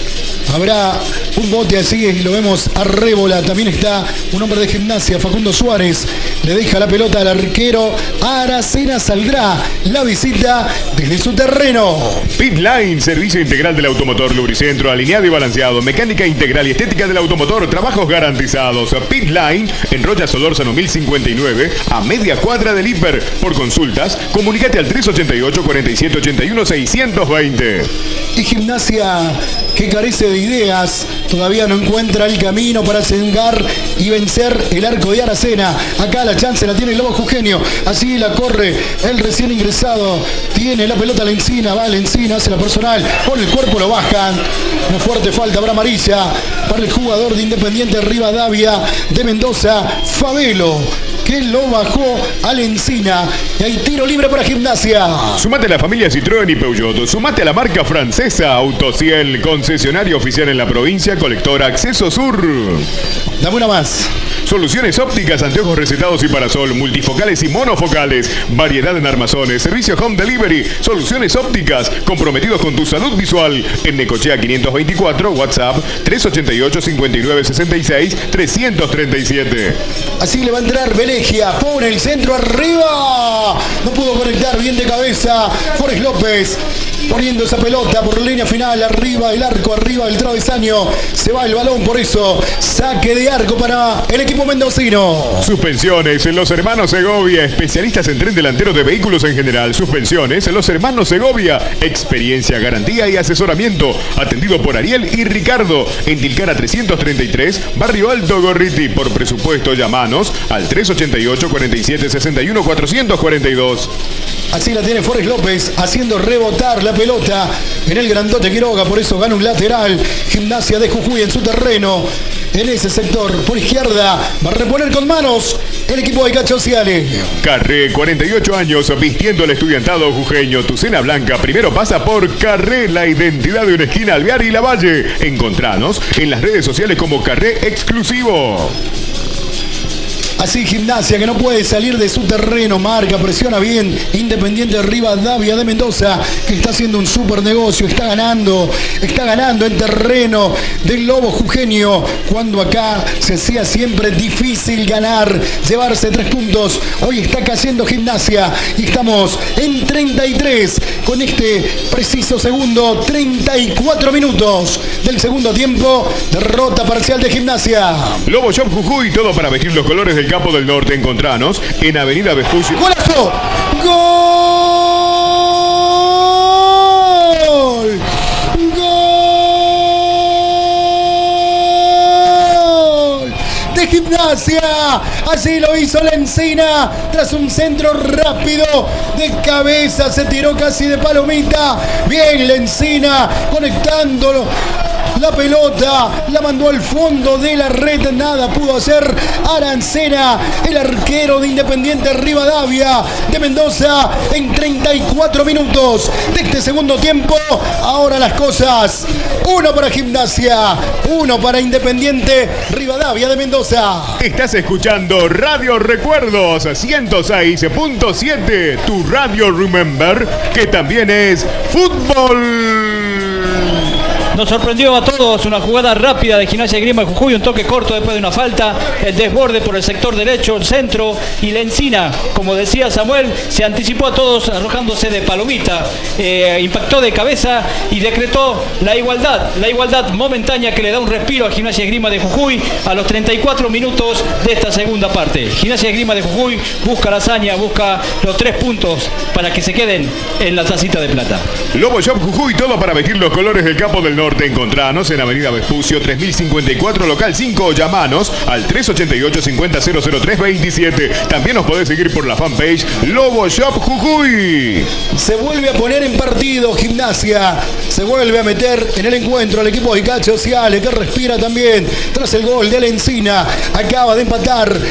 [SPEAKER 1] Habrá un bote así y lo vemos a Rébola. También está un hombre de Gimnasia, Facundo Suárez. Le deja la pelota al arquero. Aracena saldrá la visita desde su terreno.
[SPEAKER 2] Pit Line, servicio integral del automotor, lubricentro, alineado y balanceado, mecánica integral y estética del automotor, trabajos garantizados. Pit Line, en Rocha Solórzano mil cincuenta y nueve, a media cuadra del Hiper. Por consultas, comunícate al tres ochenta y ocho, cuarenta y siete ochenta y uno, seiscientos veinte.
[SPEAKER 1] Y Gimnasia, que carece de ideas, todavía no encuentra el camino para cegar y vencer el arco de Aracena. Acá la chance la tiene el Lobo Jujeño, así la corre el recién ingresado, tiene la pelota a la Encina, va a la Encina, hace la personal, por el cuerpo lo bajan, una fuerte falta, habrá amarilla para el jugador de Independiente Rivadavia de Mendoza, Fabelo, que lo bajó a la Encina. Y hay tiro libre para Gimnasia.
[SPEAKER 2] Sumate a la familia Citroën y Peugeot. Sumate a la marca francesa Autociel, concesionario oficial en la provincia, colectora Acceso Sur.
[SPEAKER 1] Dame una más.
[SPEAKER 2] Soluciones ópticas, anteojos recetados y parasol, multifocales y monofocales, variedad en armazones, servicio home delivery, soluciones ópticas, comprometidos con tu salud visual. En Necochea quinientos veinticuatro, WhatsApp tres ochenta y ocho, cincuenta y nueve, sesenta y seis, trescientos treinta y siete.
[SPEAKER 1] Así le va a entrar Velegia, pone el centro arriba, no pudo conectar bien de cabeza Forés López, poniendo esa pelota por línea final, arriba el arco, arriba el travesaño, se va el balón, por eso saque de arco para el equipo mendocino.
[SPEAKER 2] Suspensiones en los hermanos Segovia, especialistas en tren delantero de vehículos en general. Suspensiones en los hermanos Segovia, experiencia, garantía y asesoramiento, atendido por Ariel y Ricardo, en Tilcara trescientos treinta y tres, Barrio Alto Gorriti. Por presupuesto, llamanos al tres ochenta y ocho, cuarenta y siete, sesenta y uno, cuatrocientos cuarenta y dos.
[SPEAKER 1] Así la tiene Forés López, haciendo rebotar la pelota en el grandote Quiroga, por eso gana un lateral. Gimnasia de Jujuy en su terreno, en ese sector, por izquierda, va a reponer con manos el equipo de Cacho Ciale.
[SPEAKER 2] Carré, cuarenta y ocho años, vistiendo el estudiantado jujeño. Tu cena blanca primero pasa por Carré, la identidad de una esquina Alvear y Lavalle. Encontranos en las redes sociales como Carré Exclusivo.
[SPEAKER 1] Así Gimnasia, que no puede salir de su terreno, marca, presiona bien. Independiente Rivadavia de Mendoza, que está haciendo un super negocio, está ganando, está ganando en terreno del Lobo Jujeño, cuando acá se hacía siempre difícil ganar, llevarse tres puntos. Hoy está cayendo Gimnasia y estamos en treinta y tres con este preciso segundo, treinta y cuatro minutos del segundo tiempo, derrota parcial de Gimnasia.
[SPEAKER 2] Lobo Shop Jujuy, todo para vestir los colores del Campo del Norte. Encontranos en Avenida Vespucio.
[SPEAKER 1] ¡Golazo! ¡Gol! ¡Gol! De Gimnasia. Así lo hizo la Encina. Tras un centro rápido de cabeza, se tiró casi de palomita. Bien la Encina, conectándolo. La pelota la mandó al fondo de la red, nada pudo hacer Arancena, el arquero de Independiente Rivadavia de Mendoza, en treinta y cuatro minutos de este segundo tiempo. Ahora las cosas, uno para Gimnasia, uno para Independiente Rivadavia de Mendoza.
[SPEAKER 2] Estás escuchando Radio Recuerdos ciento seis punto siete, tu radio Remember, que también es fútbol.
[SPEAKER 3] Nos sorprendió a todos una jugada rápida de Gimnasia de Grima de Jujuy, un toque corto después de una falta, el desborde por el sector derecho, el centro, y la Encina, como decía Samuel, se anticipó a todos arrojándose de palomita, eh, impactó de cabeza y decretó la igualdad, la igualdad momentánea que le da un respiro a Gimnasia de Grima de Jujuy a los treinta y cuatro minutos de esta segunda parte. Gimnasia de Grima de Jujuy busca la hazaña, busca los tres puntos para que se queden en la tacita de plata.
[SPEAKER 2] Lobo Shop Jujuy, todo para vestir los colores del Campo del Norte. Encontranos en Avenida Vespucio tres mil cincuenta y cuatro, local cinco, o llamanos al tres ochenta y ocho, cincuenta, cero cero tres, veintisiete. También nos podés seguir por la fanpage Lobo Shop Jujuy.
[SPEAKER 1] Se vuelve a poner en partido Gimnasia, se vuelve a meter en el encuentro al equipo de Cacho Ciale, que respira también tras el gol de la Encina. Acaba de empatar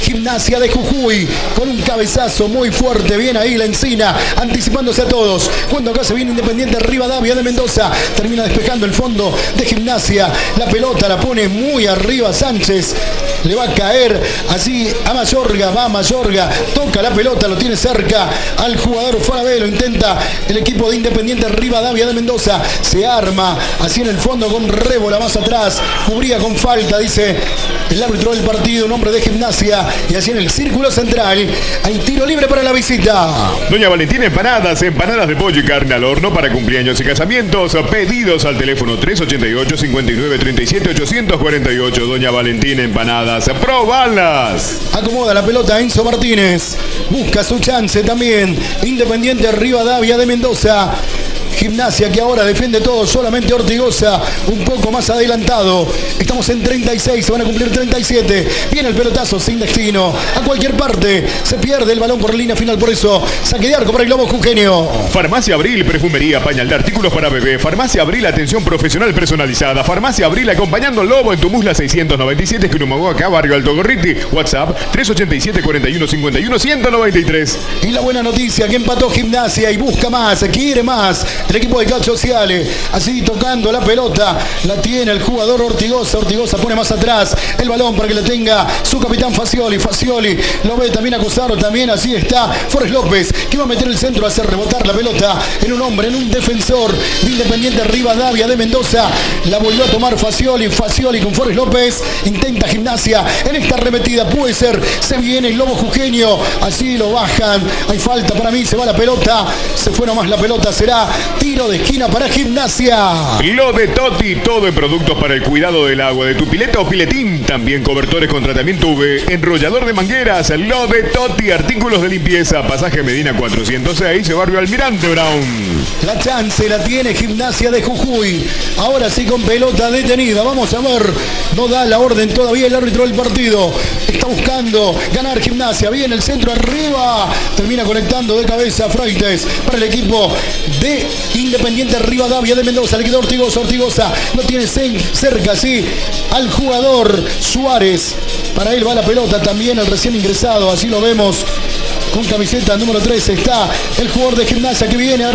[SPEAKER 1] Gimnasia de Jujuy con un cabezazo muy fuerte. Bien ahí la Encina, anticipándose a todos. Cuando acá se viene Independiente Rivadavia de Mendoza, termina despejando el fondo de Gimnasia. La pelota la pone muy arriba Sánchez. Le va a caer así a Mayorga, va a Mayorga, toca la pelota, lo tiene cerca al jugador Farabelo. Intenta el equipo de Independiente Rivadavia de Mendoza. Se arma así en el fondo con Rébola más atrás. Cubría con falta, dice el árbitro del partido, un hombre de Gimnasia. Y así en el círculo central hay tiro libre para la visita.
[SPEAKER 2] Doña Valentina Empanadas, empanadas de pollo y carne al horno para cumpleaños y casamientos. Pedidos al teléfono tres ochenta y ocho, cincuenta y nueve, treinta y siete, ochocientos cuarenta y ocho. Doña Valentina Empanadas, probalas.
[SPEAKER 1] Acomoda la pelota Enzo Martínez. Busca su chance también. Independiente Rivadavia de Mendoza. Gimnasia que ahora defiende todo, solamente Ortigosa un poco más adelantado. Estamos en treinta y seis, se van a cumplir treinta y siete. Viene el pelotazo sin destino. A cualquier parte se pierde el balón por línea final, por eso saque de arco para el Lobo Jujeño.
[SPEAKER 2] Farmacia Abril, perfumería, pañal de artículos para bebé. Farmacia Abril, atención profesional personalizada. Farmacia Abril, acompañando al Lobo en tu Musla seiscientos noventa y siete, Curumahuaca, Barrio Alto Gorriti. WhatsApp tres ochenta y siete, cuarenta y uno, cincuenta y uno, ciento noventa y tres.
[SPEAKER 1] Y la buena noticia que empató Gimnasia y busca más, quiere más. El equipo de Cacho Ciale, así tocando la pelota, la tiene el jugador Ortigosa. Ortigosa pone más atrás el balón para que le tenga su capitán Facioli. Facioli lo ve también a Cosaro, también así está Forrest López, que va a meter el centro, a hacer rebotar la pelota en un hombre, en un defensor de Independiente Rivadavia de Mendoza. La volvió a tomar Facioli. Facioli con Forrest López, intenta Gimnasia en esta arremetida, puede ser, se viene el Lobo Jujeño, así lo bajan, hay falta para mí, se va la pelota, se fue nomás la pelota, será tiro de esquina para Gimnasia.
[SPEAKER 2] Lo de Toti, todo en productos para el cuidado del agua de tu pileta o piletín, también cobertores con tratamiento U V, enrollador de mangueras. Lo de Toti, artículos de limpieza, pasaje Medina cuatrocientos seis, barrio Almirante Brown.
[SPEAKER 1] La chance la tiene Gimnasia de Jujuy, ahora sí con pelota detenida. Vamos a ver, no da la orden todavía el árbitro del partido, está buscando ganar Gimnasia. Viene el centro arriba, termina conectando de cabeza Freites para el equipo de Independiente Rivadavia de Mendoza. Le quedó Ortigosa. Ortigosa no tiene cerca, sí, al jugador Suárez. Para él va la pelota también, el recién ingresado. Así lo vemos con camiseta número trece. Está el jugador de Gimnasia que viene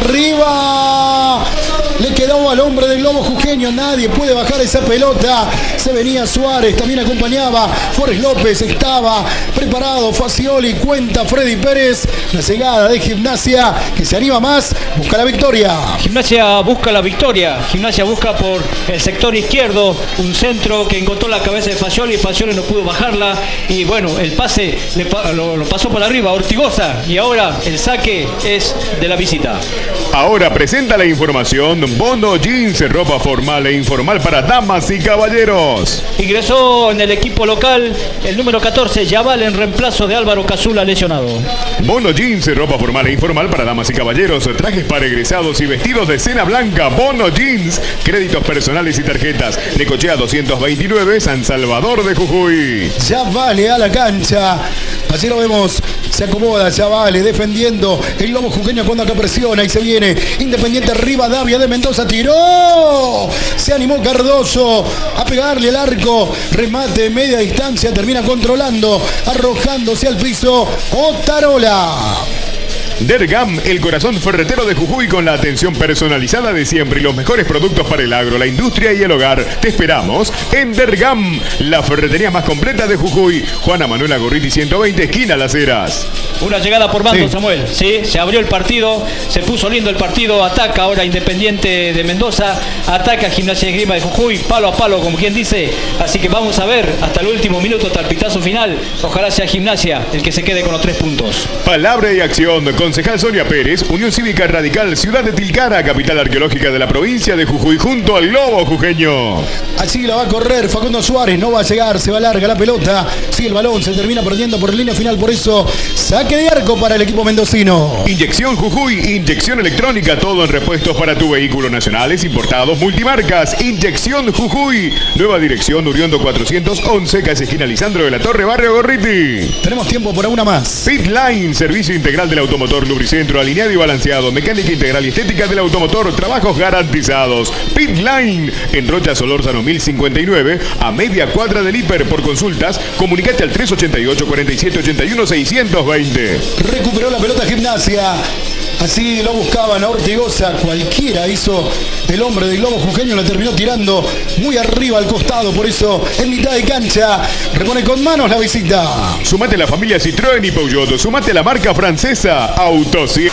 [SPEAKER 1] arriba. Le quedó al hombre del Lobo Jujeño. Nadie puede bajar esa pelota. Se venía Suárez, también acompañaba Forrest López. Estaba preparado Facioli. Cuenta Freddy Pérez. La cegada de Gimnasia que se anima más. Busca la victoria.
[SPEAKER 3] Gimnasia busca la victoria. Gimnasia busca por el sector izquierdo un centro que encontró la cabeza de Facioli. Facioli no pudo bajarla. Y bueno, el pase le pa lo, lo pasó por arriba Ortigosa. Y ahora el saque es de la visita.
[SPEAKER 2] Ahora presenta la información Bono Jeans, ropa formal e informal para damas y caballeros.
[SPEAKER 3] Ingresó en el equipo local el número catorce, Yaval, en reemplazo de Álvaro Cazula, lesionado.
[SPEAKER 2] Bono Jeans, ropa formal e informal para damas y caballeros, trajes para egresados y vestidos de cena blanca. Bono Jeans, créditos personales y tarjetas. Necochea doscientos veintinueve, San Salvador de Jujuy.
[SPEAKER 1] Ya vale a la cancha. Así lo vemos, se acomoda, ya vale, defendiendo el Lobo Jujeño cuando acá presiona y se viene Independiente Rivadavia de Mendoza, tiró, se animó Cardoso a pegarle el arco, remate de media distancia, termina controlando, arrojándose al piso Otarola.
[SPEAKER 2] Dergam, el corazón ferretero de Jujuy con la atención personalizada de siempre y los mejores productos para el agro, la industria y el hogar. Te esperamos en Dergam, la ferretería más completa de Jujuy. Juana Manuela Gorriti ciento veinte, esquina Las Heras.
[SPEAKER 3] Una llegada por bando,
[SPEAKER 1] sí.
[SPEAKER 3] Samuel. Sí, se abrió el partido, se puso lindo el partido. Ataca ahora Independiente de Mendoza, ataca Gimnasia de Grima de Jujuy, palo a palo, como quien dice. Así que vamos a ver hasta el último minuto, hasta el pitazo final. Ojalá sea Gimnasia el que se quede con los tres puntos.
[SPEAKER 2] Palabra y acción. Concejal Sonia Pérez, Unión Cívica Radical, Ciudad de Tilcara, capital arqueológica de la provincia de Jujuy, junto al Lobo Jujeño.
[SPEAKER 1] Así la va a correr Facundo Suárez, no va a llegar, se va larga la pelota. Sí, el balón se termina perdiendo por línea final, por eso saque de arco para el equipo mendocino.
[SPEAKER 2] Inyección Jujuy, inyección electrónica, todo en repuestos para tu vehículo, nacionales, importados, multimarcas. Inyección Jujuy, nueva dirección Uriondo cuatrocientos once, casi esquina Lisandro de la Torre, barrio Gorriti.
[SPEAKER 1] Tenemos tiempo por una más.
[SPEAKER 2] Pitline, servicio integral del automotor Automotor Lubricentro, alineado y balanceado, mecánica integral y estética del automotor, trabajos garantizados. Pit Line, en Rocha Solórzano mil cincuenta y nueve, a media cuadra del Hiper. Por consultas, comunicate al tres ochenta y ocho, cuarenta y siete, ochenta y uno, seiscientos veinte.
[SPEAKER 1] Recuperó la pelota Gimnasia. Así lo buscaban a Ortigosa. Cualquiera hizo el hombre del globo jujeño. La terminó tirando muy arriba al costado. Por eso, en mitad de cancha, repone con manos la visita.
[SPEAKER 2] Sumate a la familia Citroën y Peugeot. Sumate a la marca francesa Autosi.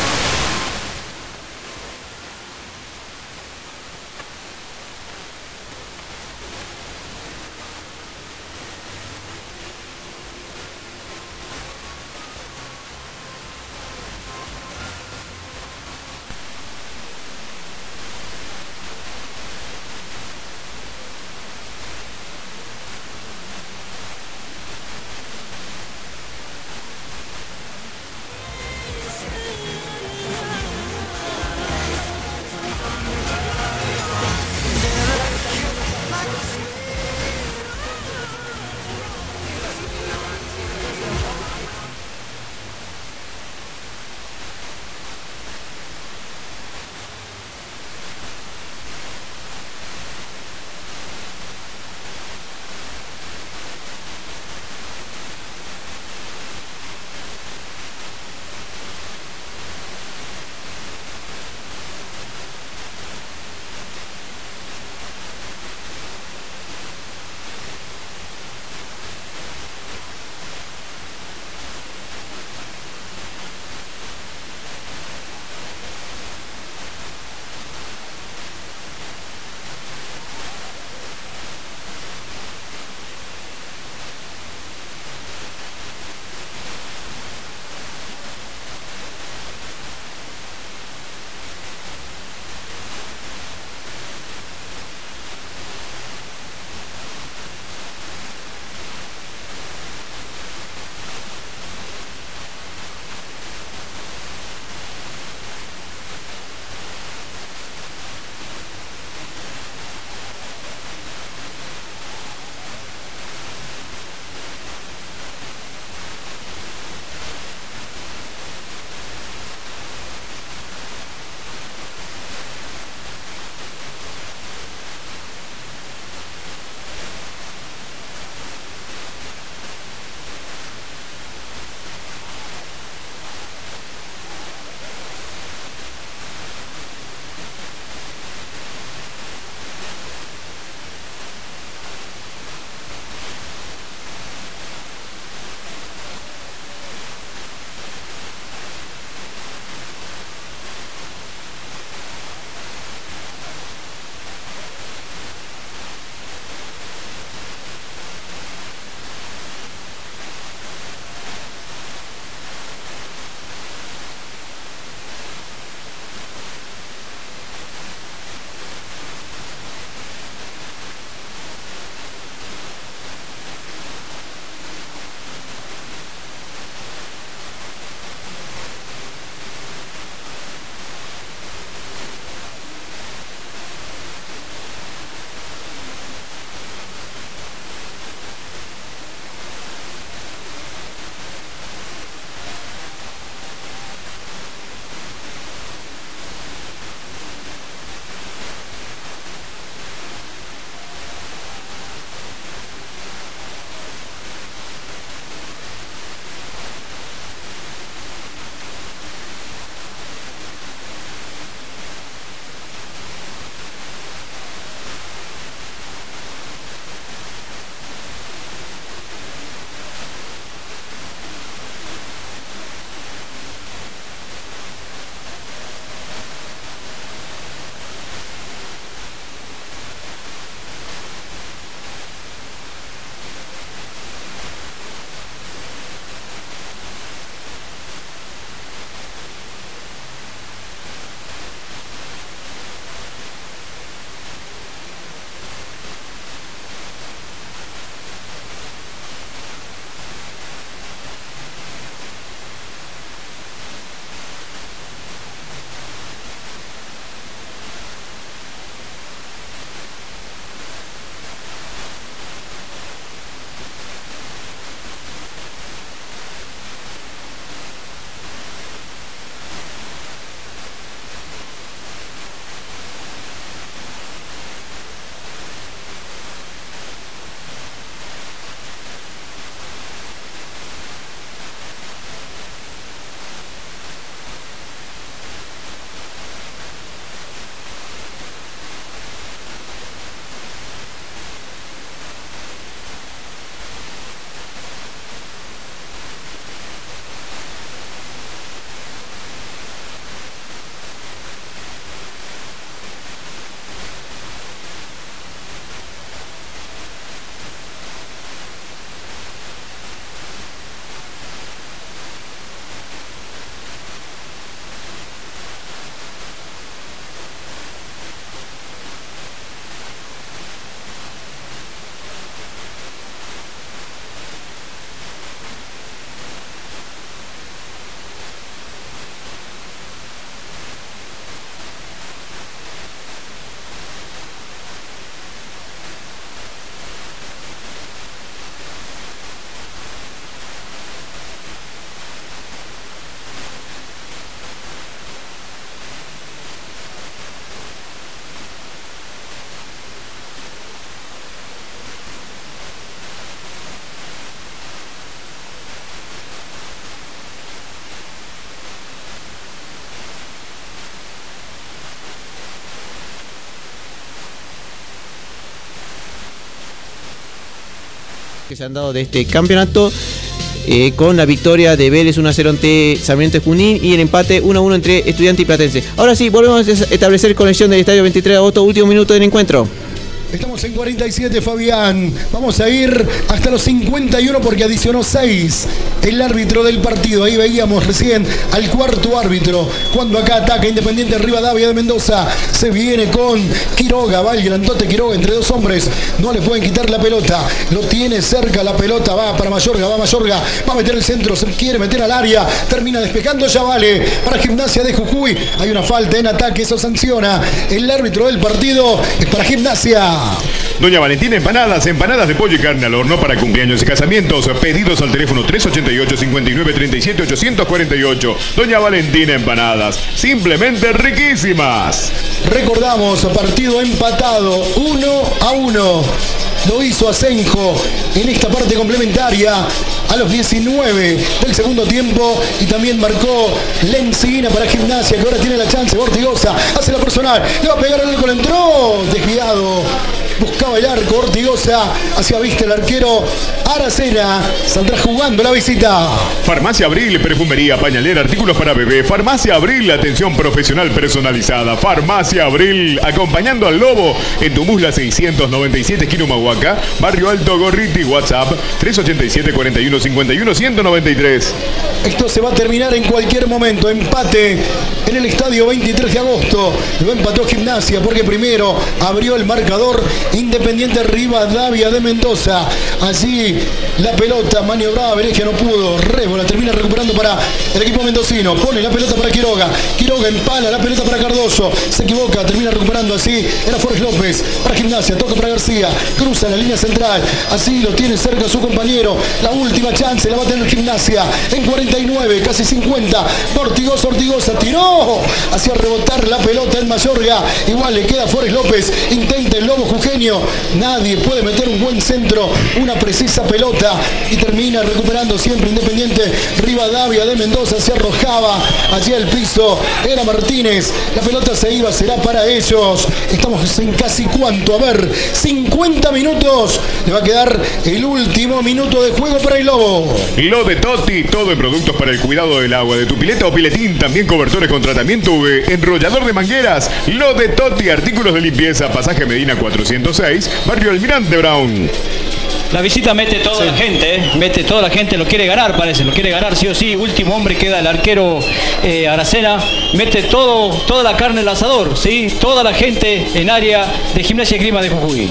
[SPEAKER 4] que se han dado de este campeonato. Eh, con la victoria de Vélez uno a cero ante Sarmiento de Junín y el empate uno a uno entre Estudiantes y Platense. Ahora sí, volvemos a establecer conexión del estadio veintitrés de agosto, último minuto del encuentro.
[SPEAKER 1] Estamos en cuarenta y siete, Fabián. Vamos a ir hasta los cincuenta y uno porque adicionó seis el árbitro del partido. Ahí veíamos recién al cuarto árbitro. Cuando acá ataca Independiente Rivadavia de Mendoza. Se viene con Quiroga. Va el grandote Quiroga entre dos hombres. No le pueden quitar la pelota. Lo tiene cerca la pelota. Va para Mayorga. Va Mayorga. Va a meter el centro. Se quiere meter al área. Termina despejando. Ya vale para Gimnasia de Jujuy. Hay una falta en ataque. Eso sanciona el árbitro del partido. Es para Gimnasia.
[SPEAKER 2] Doña Valentina Empanadas, empanadas de pollo y carne al horno para cumpleaños y casamientos. Pedidos al teléfono tres ochenta y ocho, cincuenta y nueve, treinta y siete, ochocientos cuarenta y ocho. Doña Valentina Empanadas, simplemente riquísimas.
[SPEAKER 1] Recordamos, partido empatado, uno a uno. Lo hizo Asenjo en esta parte complementaria a los diecinueve del segundo tiempo y también marcó Lencina para Gimnasia, que ahora tiene la chance. Ortigosa hace la personal, le va a pegar al arco, le entró desviado, buscaba el arco. Ortigosa hacia vista el arquero Aracena, saldrá jugando la visita.
[SPEAKER 2] Farmacia Abril, perfumería, pañalera, artículos para bebé. Farmacia Abril, atención profesional personalizada. Farmacia Abril, acompañando al Lobo en Tumusla seiscientos noventa y siete, esquina Humahuaca, Barrio Alto, Gorriti. WhatsApp tres ochenta y siete, cuarenta y uno, cincuenta y uno, ciento noventa y tres.
[SPEAKER 1] Esto se va a terminar en cualquier momento. Empate en el estadio veintitrés de agosto. Lo empató Gimnasia porque primero abrió el marcador Independiente Rivadavia de Mendoza. Allí la pelota maniobraba Vélez, no pudo. Rebo la termina recuperando para el equipo mendocino. Pone la pelota para Quiroga. Quiroga empala la pelota para Cardoso. Se equivoca, termina recuperando así. Era Forrest López para Gimnasia. Toca para García. Cruza la línea central. Así lo tiene cerca su compañero. La última chance la va a tener Gimnasia. En cuarenta y nueve, casi cincuenta. Ortigosa, Ortigosa tiró hacia rebotar la pelota en Mayorga. Igual le queda Forrest López. Intenta el Lobo Jujeño. Nadie puede meter un buen centro. Una precisa pelota. Y termina recuperando siempre Independiente Rivadavia de Mendoza. Se arrojaba allí al piso. Era Martínez. La pelota se iba. Será para ellos. Estamos en casi cuánto. A ver, cincuenta minutos. Le va a quedar el último minuto de juego para el Lobo.
[SPEAKER 2] Lo de Totti, todo en productos para el cuidado del agua de tu pileta o piletín, también cobertores con tratamiento U V, enrollador de mangueras. Lo de Totti, artículos de limpieza, pasaje Medina cuatrocientos seis, barrio Almirante Brown.
[SPEAKER 3] La visita mete toda sí. la gente, ¿eh? mete toda la gente, lo quiere ganar, parece, lo quiere ganar sí o sí. Último hombre queda el arquero eh, Aracena, mete todo, toda la carne al asador, ¿sí? Toda la gente en área de Gimnasia y Grima de Jujuy.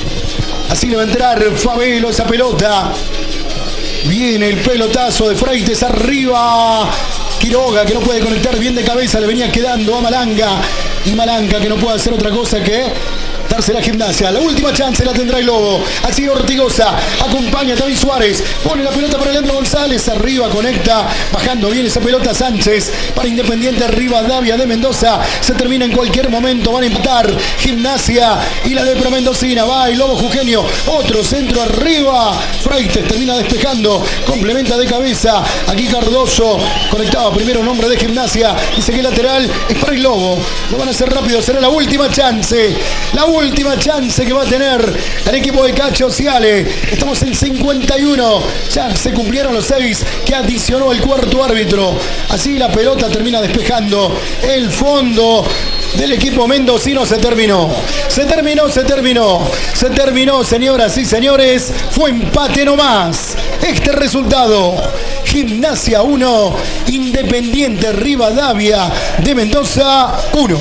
[SPEAKER 1] Así le va a entrar Fabelo esa pelota. Viene el pelotazo de Freites arriba. Quiroga que no puede conectar bien de cabeza, le venía quedando a Malanga. Y Malanga que no puede hacer otra cosa que darse la Gimnasia. La última chance la tendrá el Lobo. Así Ortigosa. Acompaña también Suárez. Pone la pelota para Leandro González. Arriba conecta. Bajando bien esa pelota Sánchez. Para Independiente Rivadavia de Mendoza. Se termina en cualquier momento. Van a empatar Gimnasia y la de Pro Mendocina. Va el Lobo Jujeño. Otro centro arriba. Freites termina despejando. Complementa de cabeza. Aquí Cardoso. Conectaba primero un hombre de Gimnasia. Dice que el lateral es para el Lobo. Lo van a hacer rápido. Será la última chance. La última chance que va a tener el equipo de Cacho Ciale. Estamos en cincuenta y uno. Ya se cumplieron los seis que adicionó el cuarto árbitro. Así la pelota termina despejando el fondo del equipo mendocino. Se terminó. Se terminó, se terminó. Se terminó, señoras y señores. Fue empate nomás. Este resultado. Gimnasia uno, Independiente Rivadavia de Mendoza uno.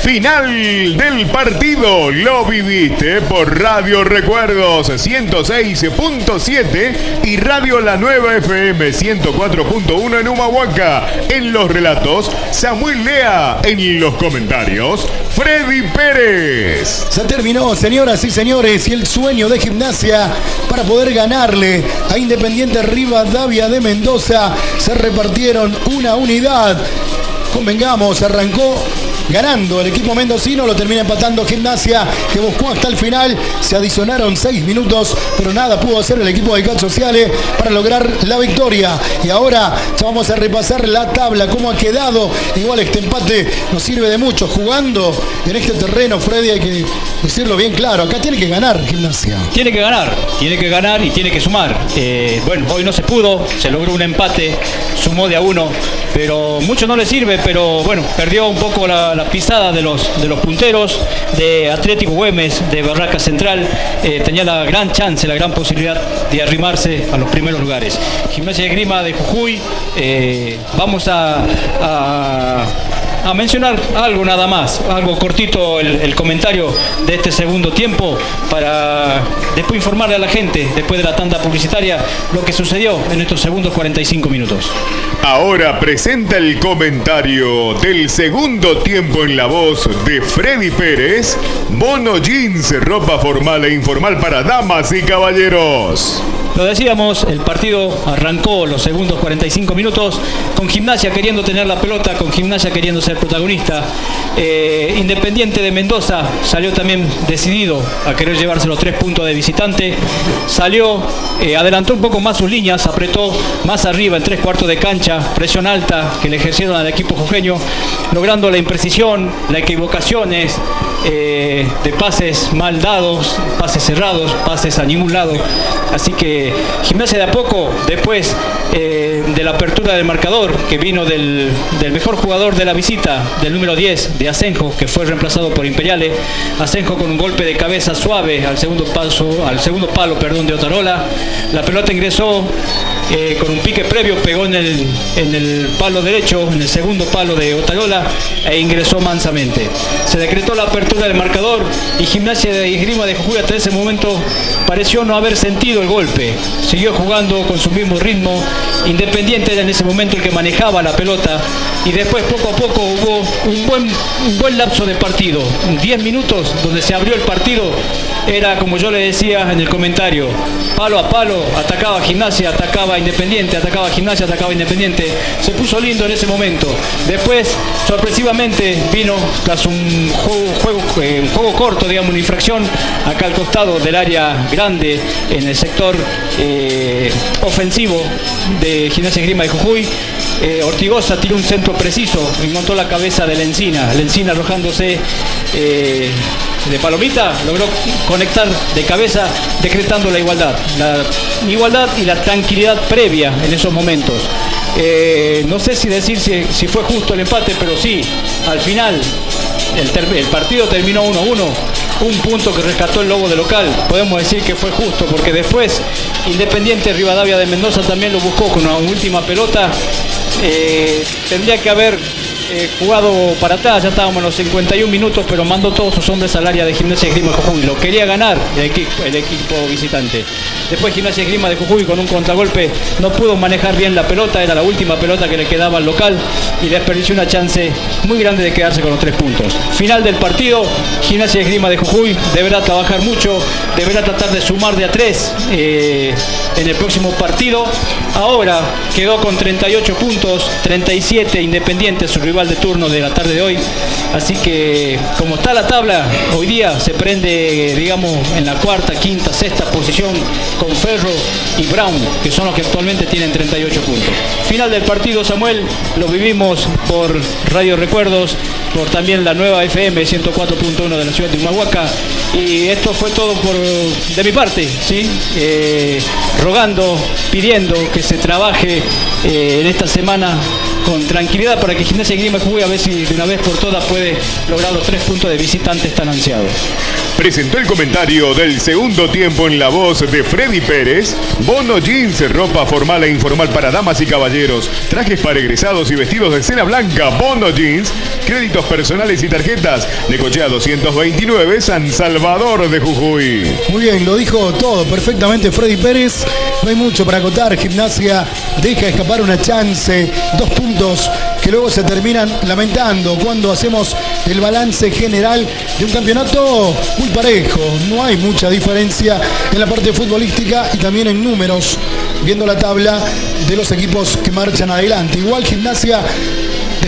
[SPEAKER 2] Final del partido. Lo viviste por Radio Recuerdos ciento seis punto siete y Radio La Nueva F M ciento cuatro punto uno en Humahuaca. En los relatos, Samuel Lea. En los comentarios, Freddy Pérez.
[SPEAKER 1] Se terminó, señoras y señores, y el sueño de Gimnasia para poder ganarle a Independiente Rivadavia de Mendoza. Se repartieron una unidad convengamos, arrancó ganando el equipo mendocino, lo termina empatando Gimnasia, que buscó hasta el final. Se adicionaron seis minutos, pero nada pudo hacer el equipo de Cat Sociale para lograr la victoria. Y ahora ya vamos a repasar la tabla, cómo ha quedado. Igual este empate nos sirve de mucho. Jugando en este terreno, Freddy, hay que decirlo bien claro, acá tiene que ganar Gimnasia.
[SPEAKER 3] Tiene que ganar, tiene que ganar y tiene que sumar. Eh, bueno, hoy no se pudo, se logró un empate, sumó de a uno, pero mucho no le sirve, pero bueno, perdió un poco la, la pisada de los, de los punteros, de Atlético Güemes, de Barraca Central. Eh, tenía la gran chance, la gran posibilidad de arrimarse a los primeros lugares. Gimnasia de Esgrima de Jujuy, eh, vamos a, a a mencionar algo nada más, algo cortito el, el comentario de este segundo tiempo para después informarle a la gente, después de la tanda publicitaria, lo que sucedió en estos segundos cuarenta y cinco minutos.
[SPEAKER 2] Ahora presenta el comentario del segundo tiempo en la voz de Freddy Pérez. Bono Jeans, ropa formal e informal para damas y caballeros.
[SPEAKER 3] Lo decíamos, el partido arrancó los segundos cuarenta y cinco minutos con Gimnasia queriendo tener la pelota, con Gimnasia queriendo ser protagonista. Eh, Independiente de Mendoza salió también decidido a querer llevarse los tres puntos de visitante. Salió, eh, adelantó un poco más sus líneas, apretó más arriba en tres cuartos de cancha, presión alta que le ejercieron al equipo jujeño, logrando la imprecisión, las equivocaciones eh, de pases mal dados, pases cerrados, pases a ningún lado. Así que Gimnasia de a poco, después eh, de la apertura del marcador, que vino del, del mejor jugador de la visita, del número diez, de Asenjo, que fue reemplazado por Imperiale. Asenjo con un golpe de cabeza suave al segundo paso, al segundo palo, perdón, de Otarola. La pelota ingresó eh, con un pique previo, pegó en el, en el palo derecho, en el segundo palo de Otarola, e ingresó mansamente. Se decretó la apertura del marcador y Gimnasia de Esgrima de Jujuy hasta ese momento pareció no haber sentido el golpe. Siguió jugando con su mismo ritmo. Independiente era en ese momento el que manejaba la pelota, y después poco a poco hubo un buen, un buen lapso de partido, diez minutos donde se abrió el partido. Era como yo le decía en el comentario, palo a palo, atacaba Gimnasia, atacaba Independiente, atacaba Gimnasia, atacaba Independiente. Se puso lindo en ese momento. Después, sorpresivamente, vino tras un juego, juego, eh, un juego corto, digamos, una infracción acá al costado del área grande, en el sector eh, ofensivo de Gimnasia Esgrima de Jujuy. Eh, Ortigosa tiró un centro preciso, encontró la cabeza de Lencina. Lencina, arrojándose eh, de palomita, logró conectar de cabeza, decretando la igualdad. La igualdad y la tranquilidad previa en esos momentos. Eh, no sé si decir si, si fue justo el empate, pero sí, al final el, ter el partido terminó uno a uno. Un punto que rescató el Lobo de local. Podemos decir que fue justo, porque después Independiente Rivadavia de Mendoza también lo buscó con una última pelota. Eh, tendría que haber eh, jugado para atrás, ya estábamos en los cincuenta y un minutos, pero mandó todos sus hombres al área de Gimnasia Esgrima de Jujuy. Lo quería ganar el equipo, el equipo visitante. Después Gimnasia Esgrima de Jujuy con un contragolpe no pudo manejar bien la pelota, era la última pelota que le quedaba al local y desperdició una chance muy grande de quedarse con los tres puntos. Final del partido, Gimnasia Esgrima de Jujuy deberá trabajar mucho, deberá tratar de sumar de a tres eh, en el próximo partido. Ahora quedó con treinta y ocho puntos, treinta y siete Independiente, su rival de turno de la tarde de hoy. Así que, como está la tabla, hoy día se prende, digamos, en la cuarta, quinta, sexta posición con Ferro y Brown, que son los que actualmente tienen treinta y ocho puntos. Final del partido, Samuel, lo vivimos por Radio Recuerdos, por también la nueva F M ciento cuatro punto uno de la ciudad de Humahuaca. Y esto fue todo por de mi parte, ¿sí? Eh, rogando, pidiendo que se trabaje eh, en esta semana con tranquilidad para que Gimnasia Esgrima Jujuy a ver si de una vez por todas puede lograr los tres puntos de visitantes tan ansiados.
[SPEAKER 2] Presentó el comentario del segundo tiempo en la voz de Freddy Pérez. Bono Jeans, ropa formal e informal para damas y caballeros, trajes para egresados y vestidos de seda blanca. Bono Jeans, créditos personales y tarjetas. Necochea doscientos veintinueve, San Salvador de Jujuy.
[SPEAKER 1] Muy bien, lo dijo todo perfectamente Freddy Pérez. No hay mucho para acotar. Gimnasia deja escapar una chance, dos puntos que luego se terminan lamentando cuando hacemos el balance general de un campeonato muy parejo. No hay mucha diferencia en la parte futbolística y también en números, viendo la tabla de los equipos que marchan adelante. Igual Gimnasia,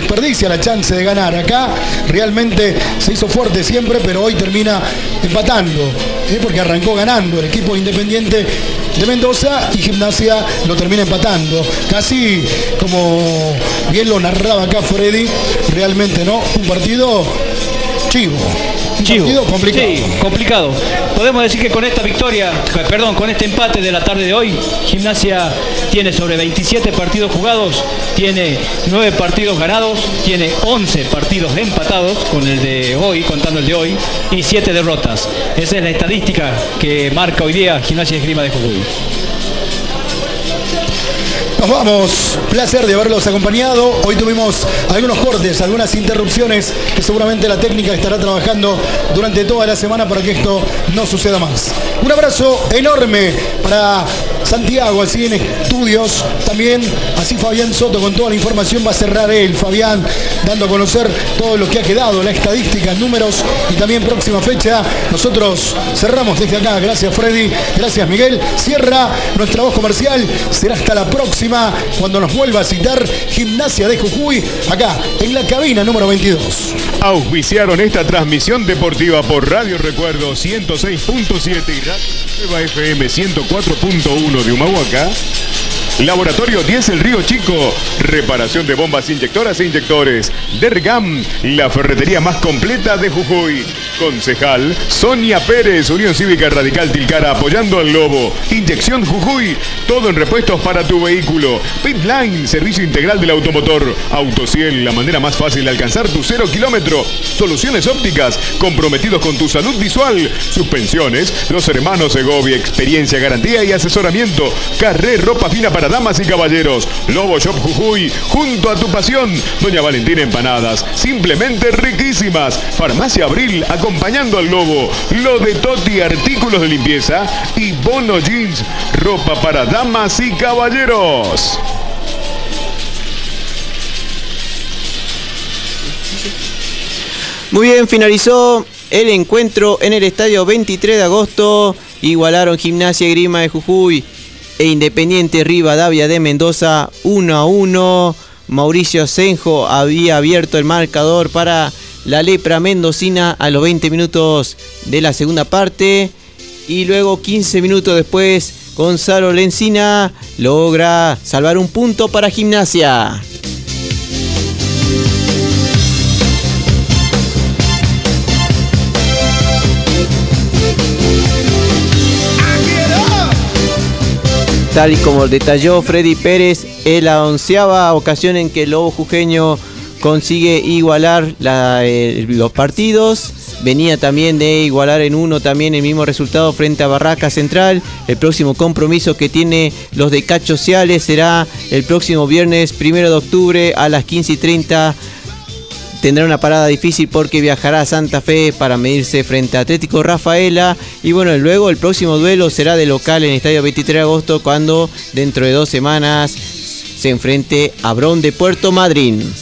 [SPEAKER 1] desperdicia la chance de ganar. Acá realmente se hizo fuerte siempre, pero hoy termina empatando, ¿eh? Porque arrancó ganando el equipo Independiente de Mendoza y Gimnasia lo termina empatando. Casi como bien lo narraba acá Freddy, realmente no, un partido chivo. Un
[SPEAKER 3] Chivo.
[SPEAKER 1] partido complicado.
[SPEAKER 3] Sí, complicado. Podemos decir que con esta victoria, perdón, con este empate de la tarde de hoy, Gimnasia tiene sobre veintisiete partidos jugados, tiene nueve partidos ganados, tiene once partidos empatados con el de hoy, contando el de hoy, y siete derrotas. Esa es la estadística que marca hoy día Gimnasia y Esgrima de Jujuy.
[SPEAKER 1] Nos vamos, placer de haberlos acompañado. Hoy tuvimos algunos cortes, algunas interrupciones que seguramente la técnica estará trabajando durante toda la semana para que esto no suceda más. Un abrazo enorme para Santiago, así en estudios. También así Fabián Soto con toda la información va a cerrar él, Fabián, dando a conocer todo lo que ha quedado, la estadística, números y también próxima fecha. Nosotros cerramos desde acá. Gracias Freddy, gracias Miguel. Cierra nuestra voz comercial. Será hasta la próxima cuando nos vuelva a citar Gimnasia de Jujuy acá en la cabina número veintidós.
[SPEAKER 2] Auspiciaron esta transmisión deportiva por Radio Recuerdo ciento seis punto siete y Radio Nueva F M ciento cuatro punto uno de Humahuaca. Laboratorio diez El Río Chico, reparación de bombas inyectoras e inyectores. Dergam, la ferretería más completa de Jujuy. Concejal Sonia Pérez, Unión Cívica Radical Tilcara, apoyando al Lobo. Inyección Jujuy, todo en repuestos para tu vehículo. Pitline, servicio integral del automotor. Autociel, la manera más fácil de alcanzar tu cero kilómetro. Soluciones ópticas, comprometidos con tu salud visual. Suspensiones, los hermanos Segovia, experiencia, garantía y asesoramiento. Carré, ropa fina para damas y caballeros. Lobo Shop Jujuy, junto a tu pasión. Doña Valentina Empanadas, simplemente riquísimas. Farmacia Abril, acompañando al Lobo. Lo de Toti, artículos de limpieza. Y Bono Jeans, ropa para damas y caballeros.
[SPEAKER 4] Muy bien, finalizó el encuentro en el estadio veintitrés de agosto. Igualaron Gimnasia y Esgrima de Jujuy e Independiente Rivadavia de Mendoza uno a uno. Mauricio Senjo había abierto el marcador para la lepra mendocina a los veinte minutos de la segunda parte. Y luego quince minutos después, Gonzalo Lencina logra salvar un punto para Gimnasia. Tal y como detalló Freddy Pérez, es la onceava ocasión en que el Lobo Jujeño consigue igualar la, eh, los partidos. Venía también de igualar en uno también el mismo resultado frente a Barraca Central. El próximo compromiso que tiene los de Cacho Ciales será el próximo viernes primero de octubre a las quince y treinta. Tendrá una parada difícil porque viajará a Santa Fe para medirse frente a Atlético Rafaela. Y bueno, luego el próximo duelo será de local en el estadio veintitrés de agosto, cuando dentro de dos semanas se enfrente a Bron de Puerto Madryn.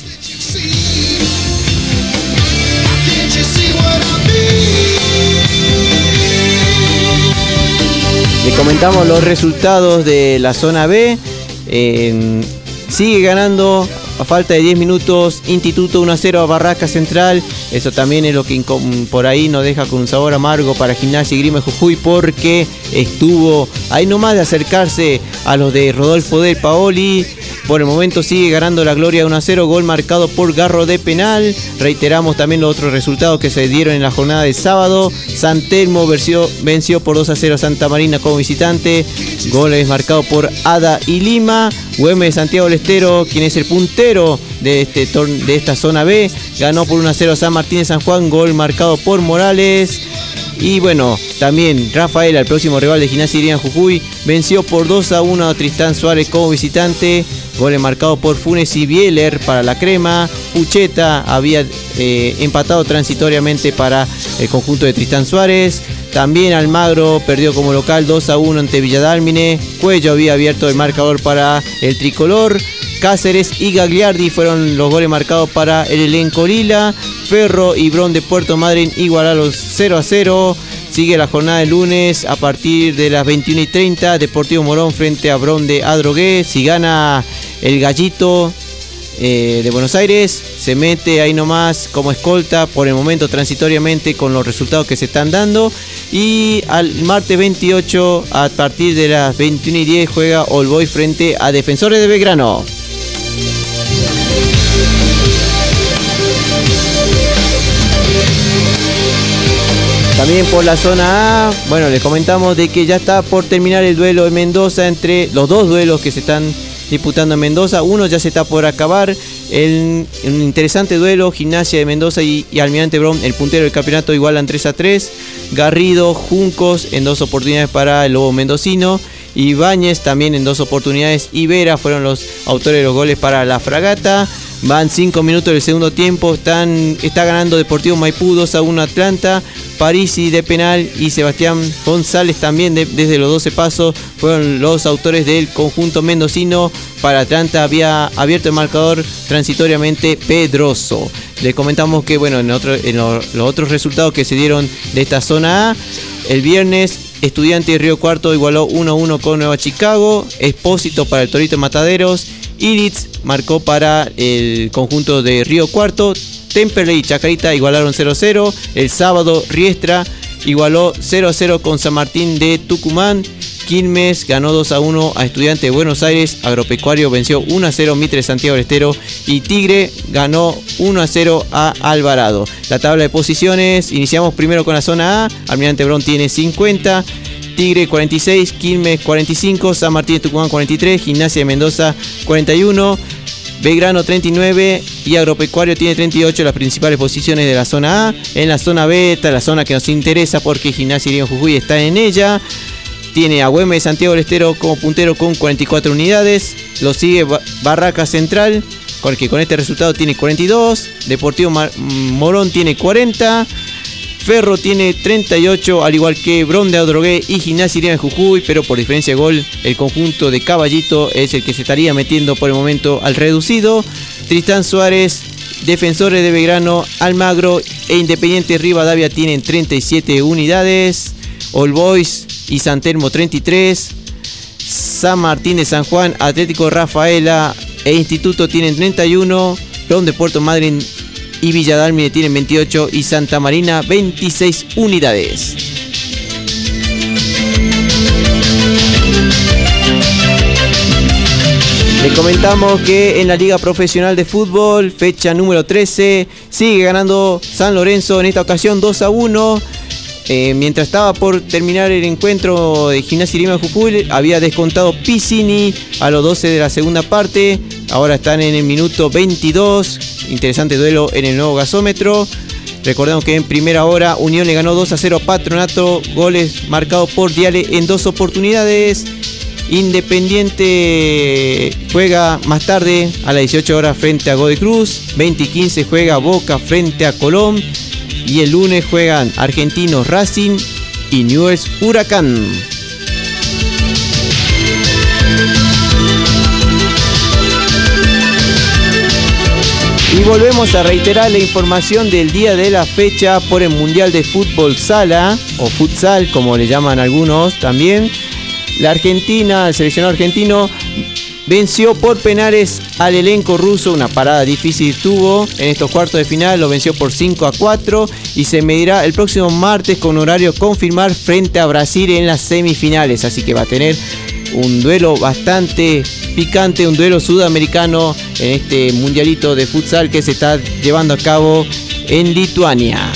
[SPEAKER 4] Le comentamos los resultados de la zona B. Eh, sigue ganando a falta de diez minutos Instituto uno a cero a Barraca Central. Eso también es lo que por ahí nos deja con un sabor amargo para Gimnasia y Esgrima de Jujuy, porque estuvo ahí nomás de acercarse a los de Rodolfo del Paoli. Por el momento sigue ganando la Gloria uno a cero, gol marcado por Garro de penal. Reiteramos también los otros resultados que se dieron en la jornada de sábado. San Telmo venció, venció por dos a cero a Santa Marina como visitante. Goles marcados por Ada y Lima. Güemes de Santiago del Estero, quien es el puntero de, este de esta zona B, ganó por uno a cero a San Martín de San Juan, gol marcado por Morales. Y bueno, también Rafaela, el próximo rival de Gimnasia y Esgrima Jujuy, venció por dos a uno a Tristán Suárez como visitante. Goles marcados por Funes y Bieler para la Crema. Pucheta había eh, empatado transitoriamente para el conjunto de Tristán Suárez. También Almagro perdió como local dos a uno ante Villadálmine. Cuello había abierto el marcador para el tricolor. Cáceres y Gagliardi fueron los goles marcados para el elenco lila. Ferro y Bron de Puerto Madryn igualaron cero a cero. Sigue la jornada de lunes a partir de las veintiuna y treinta. Deportivo Morón frente a Bron de Adrogué. Si gana el Gallito, eh, de Buenos Aires se mete ahí nomás como escolta por el momento transitoriamente con los resultados que se están dando. Y al martes veintiocho a partir de las veintiuna y diez juega All Boys frente a Defensores de Belgrano. También por la zona A, bueno, les comentamos de que ya está por terminar el duelo en Mendoza entre los dos duelos que se están disputando en Mendoza. Uno ya se está por acabar, el, un interesante duelo, Gimnasia de Mendoza y, y Almirante Brown, el puntero del campeonato, igualan tres a tres. Garrido, Juncos en dos oportunidades para el Lobo mendocino. Ibáñez también en dos oportunidades. Y Vera fueron los autores de los goles para la Fragata. Van cinco minutos del segundo tiempo. Están, está ganando Deportivo Maipú dos a uno Atlanta. Parisi de penal y Sebastián González también de, desde los doce pasos fueron los autores del conjunto mendocino. Para Atlanta había abierto el marcador transitoriamente Pedroso. Les comentamos que bueno, en, otro, en lo, los otros resultados que se dieron de esta zona A, el viernes Estudiantes de Río Cuarto igualó uno a uno con Nueva Chicago. Expósito para el Torito Mataderos. Iritz marcó para el conjunto de Río Cuarto. Temperley y Chacarita igualaron cero a cero. El sábado Riestra igualó cero a cero con San Martín de Tucumán. Quilmes ganó dos a uno a Estudiantes de Buenos Aires. Agropecuario venció uno a cero Mitre Santiago del Estero. Y Tigre ganó uno a cero a Alvarado. La tabla de posiciones, iniciamos primero con la zona A. Almirante Brown tiene cincuenta. Tigre cuarenta y seis, Quilmes cuarenta y cinco, San Martín de Tucumán cuarenta y tres, Gimnasia de Mendoza cuarenta y uno, Belgrano treinta y nueve y Agropecuario tiene treinta y ocho, las principales posiciones de la zona A. En la zona B está la zona que nos interesa porque Gimnasia de Jujuy está en ella. Tiene a Güemes de Santiago del Estero como puntero con cuarenta y cuatro unidades. Lo sigue Barraca Central, porque con este resultado tiene cuarenta y dos. Deportivo Morón tiene cuarenta. Ferro tiene treinta y ocho, al igual que Bron de Adrogué y Gimnasia de Jujuy, pero por diferencia de gol, el conjunto de Caballito es el que se estaría metiendo por el momento al reducido. Tristán Suárez, Defensores de Belgrano, Almagro e Independiente Rivadavia tienen treinta y siete unidades. All Boys y San Telmo treinta y tres. San Martín de San Juan, Atlético Rafaela e Instituto tienen treinta y uno. Bron de Puerto Madryn y Villa Dálmine tienen veintiocho y Santa Marina veintiséis unidades. Les comentamos que en la Liga Profesional de Fútbol, fecha número trece, sigue ganando San Lorenzo, en esta ocasión dos a uno. Eh, mientras estaba por terminar el encuentro de Gimnasia y Grima de Jujuy, había descontado Piscini a los doce de la segunda parte. Ahora están en el minuto veintidós. Interesante duelo en el nuevo gasómetro. Recordemos que en primera hora Unión le ganó dos a cero a Patronato. Goles marcados por Diale en dos oportunidades. Independiente juega más tarde a las dieciocho horas frente a Godoy Cruz. veinte y quince juega Boca frente a Colón. Y el lunes juegan Argentinos Racing y Newell's Huracán. Y volvemos a reiterar la información del día de la fecha por el Mundial de Fútbol Sala, o Futsal como le llaman algunos también. La Argentina, el seleccionado argentino, venció por penales al elenco ruso. Una parada difícil tuvo en estos cuartos de final. Lo venció por cinco a cuatro y se medirá el próximo martes con horario confirmar frente a Brasil en las semifinales. Así que va a tener un duelo bastante picante, un duelo sudamericano en este mundialito de futsal que se está llevando a cabo en Lituania.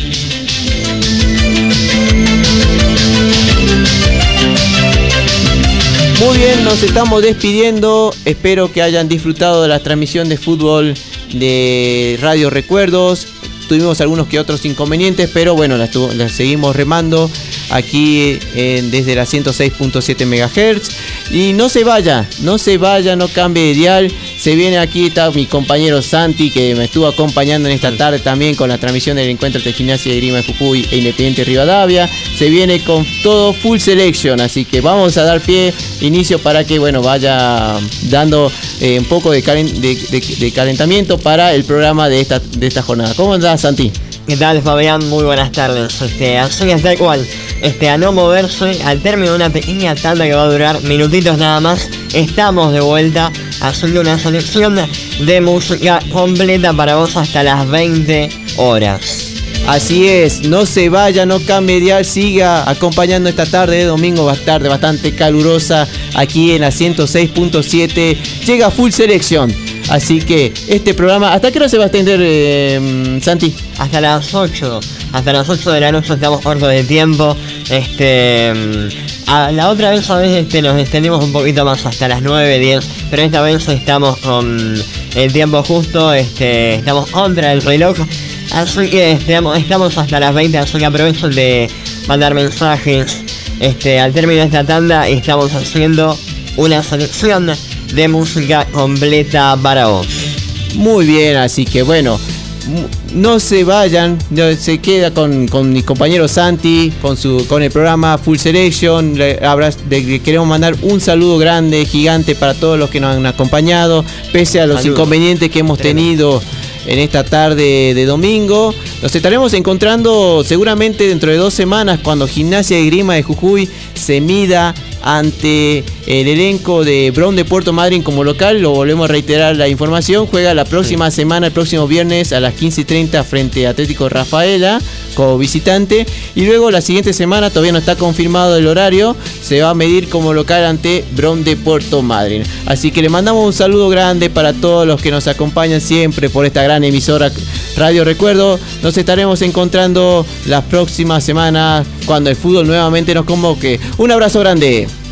[SPEAKER 4] Muy bien, nos estamos despidiendo. Espero que hayan disfrutado de la transmisión de fútbol de Radio Recuerdos. Tuvimos algunos que otros inconvenientes, pero bueno, las, las seguimos remando aquí en, desde la ciento seis punto siete megahertz. Y no se vaya, no se vaya, no cambie de dial. Se viene aquí, está mi compañero Santi, que me estuvo acompañando en esta tarde también con la transmisión del encuentro de Gimnasia de Grima de Jujuy e Independiente Rivadavia. Se viene con todo full selection, así que vamos a dar pie, inicio para que bueno vaya dando eh, un poco de, calen, de, de, de calentamiento para el programa de esta, de esta jornada. ¿Cómo andás, Santi?
[SPEAKER 5] ¿Qué tal, Fabián? Muy buenas tardes. Este, así es tal cual. este, a no moverse. Al término de una pequeña tanda que va a durar minutitos nada más, estamos de vuelta haciendo una selección de música completa para vos hasta las veinte horas.
[SPEAKER 4] Así es, no se vaya, no cambie de dial, siga acompañando esta tarde de domingo, va a estar bastante calurosa aquí en la ciento seis punto siete. Llega Full Selección. Así que este programa, ¿hasta qué hora se va a extender, eh, Santi?
[SPEAKER 5] Hasta las ocho. Hasta las ocho de la noche estamos cortos de tiempo. Este, a la otra vez a veces este, nos extendimos un poquito más hasta las nueve, diez. Pero esta vez estamos con el tiempo justo. Este, estamos contra el reloj. Así que estamos, estamos hasta las veinte. Así que aprovechen de mandar mensajes. Este, al término de esta tanda estamos haciendo una selección de música completa para vos.
[SPEAKER 4] Muy bien, así que bueno, no se vayan, no, se queda con, con mi compañero Santi, con su con el programa Full Selection. Le, le queremos mandar un saludo grande, gigante para todos los que nos han acompañado, pese a los Saludos. inconvenientes que hemos tenido en esta tarde de domingo. Nos estaremos encontrando seguramente dentro de dos semanas cuando Gimnasia y Esgrima de Jujuy se mida ante el elenco de Brown de Puerto Madryn como local. Lo volvemos a reiterar la información. Juega la próxima sí. semana, el próximo viernes a las quince y treinta frente a Atlético Rafaela como visitante. Y luego la siguiente semana, todavía no está confirmado el horario, se va a medir como local ante Brown de Puerto Madryn. Así que le mandamos un saludo grande para todos los que nos acompañan siempre por esta gran emisora Radio Recuerdo. Nos estaremos encontrando las próximas semanas cuando el fútbol nuevamente nos convoque. Un abrazo grande.